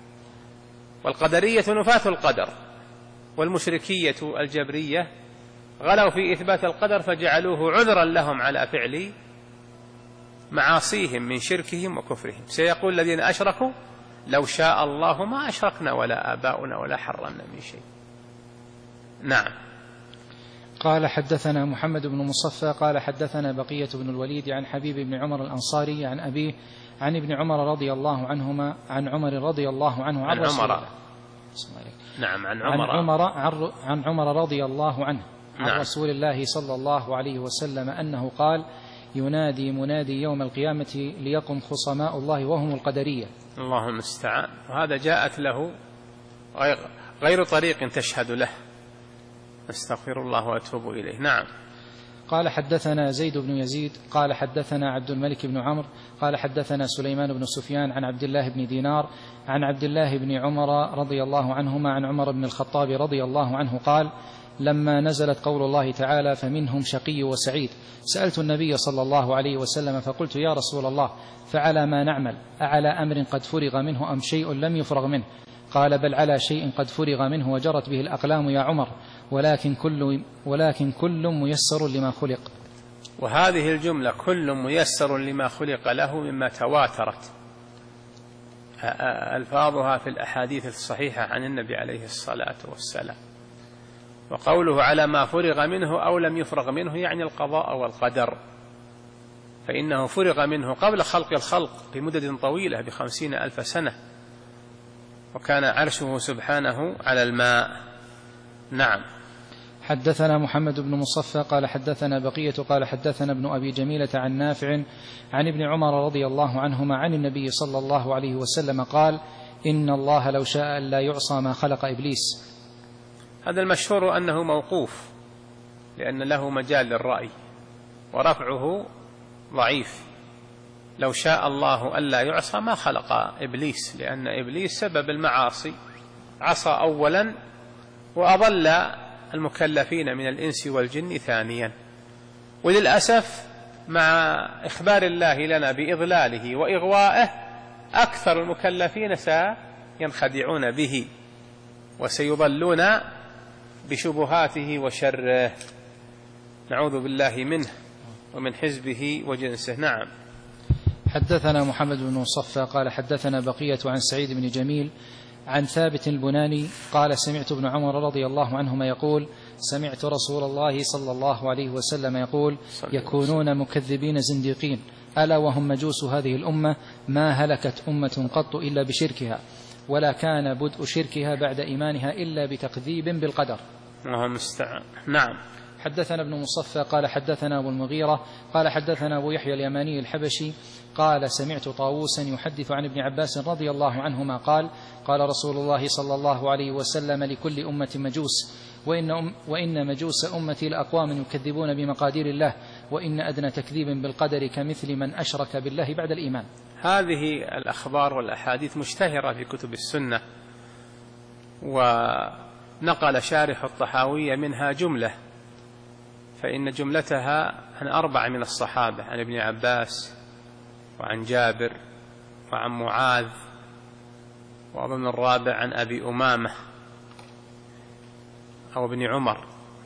والقدرية نفاة القدر، والمشركية الجبرية غلوا في إثبات القدر فجعلوه عذرا لهم على فعل معاصيهم من شركهم وكفرهم. سيقول الذين أشركوا لو شاء الله ما أشركنا ولا آباؤنا ولا حرمنا من شيء. نعم. قال حدثنا محمد بن مصفى قال حدثنا بقية بن الوليد عن حبيب بن عمر الأنصاري عن أبيه عن ابن عمر رضي الله عنهما عن عمر رضي الله عنه عن, عن عمر. نعم عن عمر عن عمر, عن عمر رضي الله عنه عن نعم. رسول الله صلى الله عليه وسلم أنه قال ينادي منادي يوم القيامة ليقم خصماء الله وهم القدرية. الله المستعان. وهذا جاءت له غير طريق تشهد له. أستغفر الله وأتوب إليه. نعم. قال حدثنا زيد بن يزيد قال حدثنا عبد الملك بن عمرو قال حدثنا سليمان بن سفيان عن عبد الله بن دينار عن عبد الله بن عمر رضي الله عنهما عن عمر بن الخطاب رضي الله عنه قال لما نزلت قول الله تعالى فمنهم شقي وسعيد سألت النبي صلى الله عليه وسلم فقلت يا رسول الله فعلى ما نعمل أعلى أمر قد فرغ منه أم شيء لم يفرغ منه؟ قال بل على شيء قد فرغ منه وجرت به الأقلام يا عمر ولكن كل, ولكن كل ميسر لما خلق. وهذه الجملة كل ميسر لما خلق له مما تواترت ألفاظها في الأحاديث الصحيحة عن النبي عليه الصلاة والسلام. وقوله على ما فرغ منه أو لم يفرغ منه يعني القضاء والقدر، فإنه فرغ منه قبل خلق الخلق بمدة طويلة بخمسين ألف سنة، وكان عرشه سبحانه على الماء. نعم. حدثنا محمد بن مصفى قال حدثنا بقية قال حدثنا ابن أبي جميلة عن نافع عن ابن عمر رضي الله عنهما عن النبي صلى الله عليه وسلم قال إن الله لو شاء لا يعصى ما خلق إبليس. هذا المشهور أنه موقوف لأن له مجال للرأي ورفعه ضعيف. لو شاء الله ألا يعصى ما خلق إبليس، لأن إبليس سبب المعاصي، عصى أولا وأضل المكلفين من الإنس والجن ثانيا. وللأسف مع إخبار الله لنا بإضلاله وإغوائه أكثر المكلفين سينخدعون به وسيضلون بشبهاته وشره، نعوذ بالله منه ومن حزبه وجنسه. نعم. حدثنا محمد بن مصفى قال حدثنا بقية عن سعيد بن جميل عن ثابت البناني قال سمعت ابن عمر رضي الله عنهما يقول سمعت رسول الله صلى الله عليه وسلم يقول يكونون مكذبين زنديقين ألا وهم مجوس هذه الأمة ما هلكت أمة قط إلا بشركها ولا كان بدء شركها بعد إيمانها إلا بتكذيب بالقدر. الله المستعان. نعم. حدثنا ابن مصفى قال حدثنا أبو المغيرة قال حدثنا أبو يحيى اليماني الحبشي قال سمعت طاووسا يحدث عن ابن عباس رضي الله عنهما قال قال رسول الله صلى الله عليه وسلم لكل أمة مجوس وإن, أم وإن مجوس أمتي لأقوام يكذبون بمقادير الله وإن أدنى تكذيب بالقدر كمثل من أشرك بالله بعد الإيمان. هذه الأخبار والأحاديث مشتهرة في كتب السنة، ونقل شارح الطحاوية منها جملة، فإن جملتها عن أربع من الصحابة عن ابن عباس وعن جابر وعن معاذ وأظن الرابع عن أبي أمامة أو ابن عمر،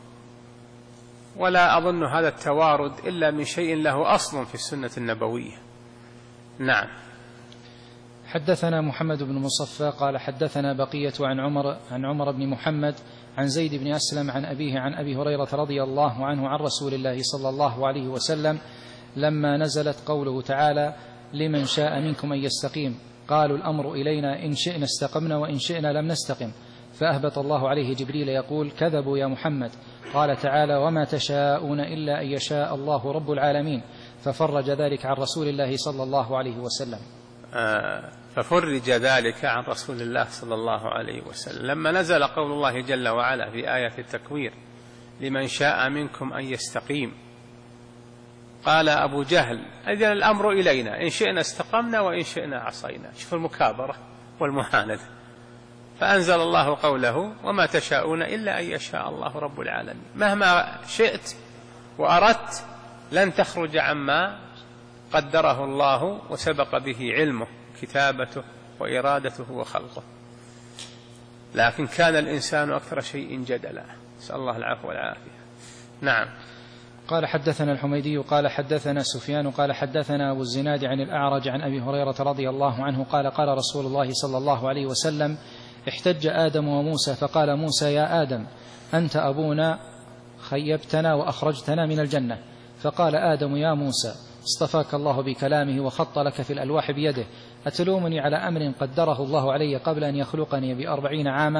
ولا أظن هذا التوارد إلا من شيء له أصل في السنة النبوية. نعم. حدثنا محمد بن مصفى قال حدثنا بقية عن عمر عن عمر بن محمد عن زيد بن أسلم عن أبيه عن أبي هريرة رضي الله عنه عن رسول الله صلى الله عليه وسلم لما نزلت قوله تعالى لمن شاء منكم أن يستقيم قالوا الأمر إلينا إن شئنا استقمنا وإن شئنا لم نستقم، فأهبط الله عليه جبريل يقول كذبوا يا محمد. قال تعالى وما تشاءون إلا أن يشاء الله رب العالمين، ففرج ذلك عن رسول الله صلى الله عليه وسلم. آه ففرج ذلك عن رسول الله صلى الله عليه وسلم لما نزل قول الله جل وعلا في آية التكوير لمن شاء منكم أن يستقيم. قال أبو جهل إذن الأمر إلينا إن شئنا استقمنا وإن شئنا عصينا. شوف المكابرة والمهانة. فأنزل الله قوله وما تشاءون إلا أن يشاء الله رب العالمين. مهما شئت وأردت لن تخرج عما قدره الله وسبق به علمه كتابته وإرادته وخلقه، لكن كان الإنسان أكثر شيء جدلا، نسأل الله العفو والعافية. نعم. قال حدثنا الحميدي قال حدثنا سفيان قال حدثنا أبو الزناد عن الأعرج عن أبي هريرة رضي الله عنه قال قال رسول الله صلى الله عليه وسلم احتج آدم وموسى فقال موسى يا آدم أنت أبونا خيبتنا وأخرجتنا من الجنة، فقال آدم يا موسى اصطفاك الله بكلامه وخط لك في الألواح بيده، أتلومني على أمر قدره الله علي قبل أن يخلقني بأربعين عاما؟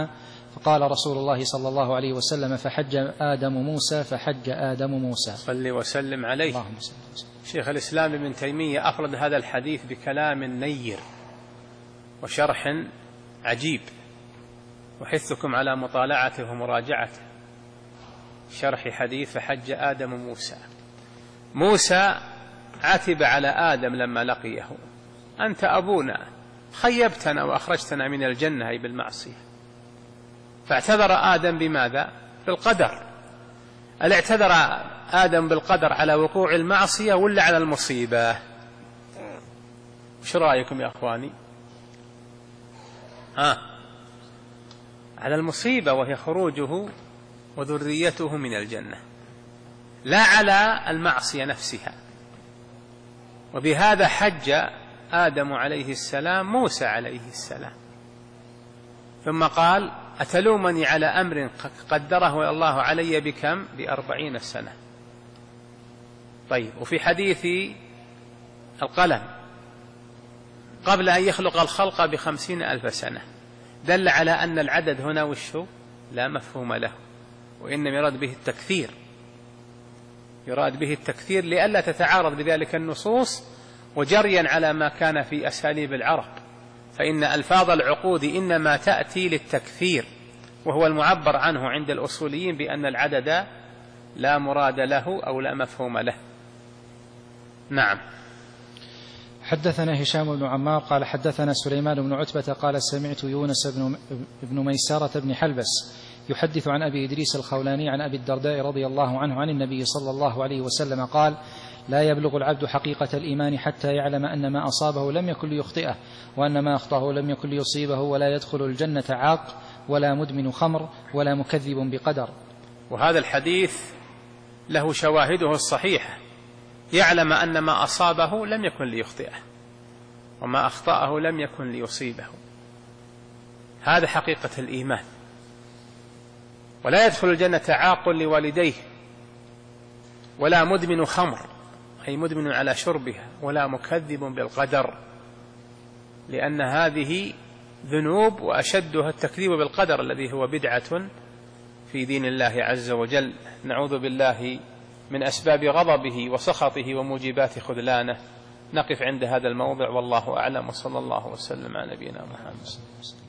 فقال رسول الله صلى الله عليه وسلم: فحج آدم موسى فحج آدم موسى. صل وسلم عليه. اللهم صل وسلم. شيخ الإسلام ابن تيمية أفرد هذا الحديث بكلام نير وشرح عجيب، وحثكم على مطالعته ومراجعته. شرح حديث فحج آدم موسى. موسى عاتب على آدم لما لقيه: أنت أبونا، خيبتنا وأخرجتنا من الجنة أي بالمعصية. فاعتذر آدم بماذا؟ بالقدر. هل اعتذر آدم بالقدر على وقوع المعصية ولا على المصيبة؟ وش رأيكم يا أخواني؟ آه. على المصيبة، وهي خروجه وذريته من الجنة، لا على المعصية نفسها. وبهذا حج آدم عليه السلام موسى عليه السلام، ثم قال: أتلومني على أمر قدره الله علي بكم؟ بأربعين سنة. طيب، وفي حديث القلم قبل أن يخلق الخلق بخمسين ألف سنة، دل على أن العدد هنا وشه لا مفهوم له، وإنما يراد به التكثير، يراد به التكثير لئلا تتعارض بذلك النصوص، وجريا على ما كان في أساليب العرب، فإن ألفاظ العقود إنما تأتي للتكثير، وهو المعبر عنه عند الأصوليين بأن العدد لا مراد له أو لا مفهوم له. نعم. حدثنا هشام بن عمار قال حدثنا سليمان بن عتبة قال سمعت يونس بن, بن ميسرة بن حلبس يحدث عن أبي إدريس الخولاني عن أبي الدرداء رضي الله عنه عن النبي صلى الله عليه وسلم قال: لا يبلغ العبد حقيقة الإيمان حتى يعلم أن ما أصابه لم يكن ليخطئه، وأن ما أخطأه لم يكن ليصيبه، ولا يدخل الجنة عاق ولا مدمن خمر ولا مكذب بقدر. وهذا الحديث له شواهده الصحيحة: يعلم أن ما أصابه لم يكن ليخطئه، وما أخطأه لم يكن ليصيبه. هذا حقيقة الإيمان. ولا يدخل الجنة عاق لوالديه، ولا مدمن خمر أي مدمن على شربها، ولا مكذب بالقدر، لأن هذه ذنوب، وأشدها التكذيب بالقدر الذي هو بدعة في دين الله عز وجل. نعوذ بالله من أسباب غضبه وسخطه وموجبات خذلانه. نقف عند هذا الموضع، والله أعلم، وصلى الله وسلم على نبينا محمد.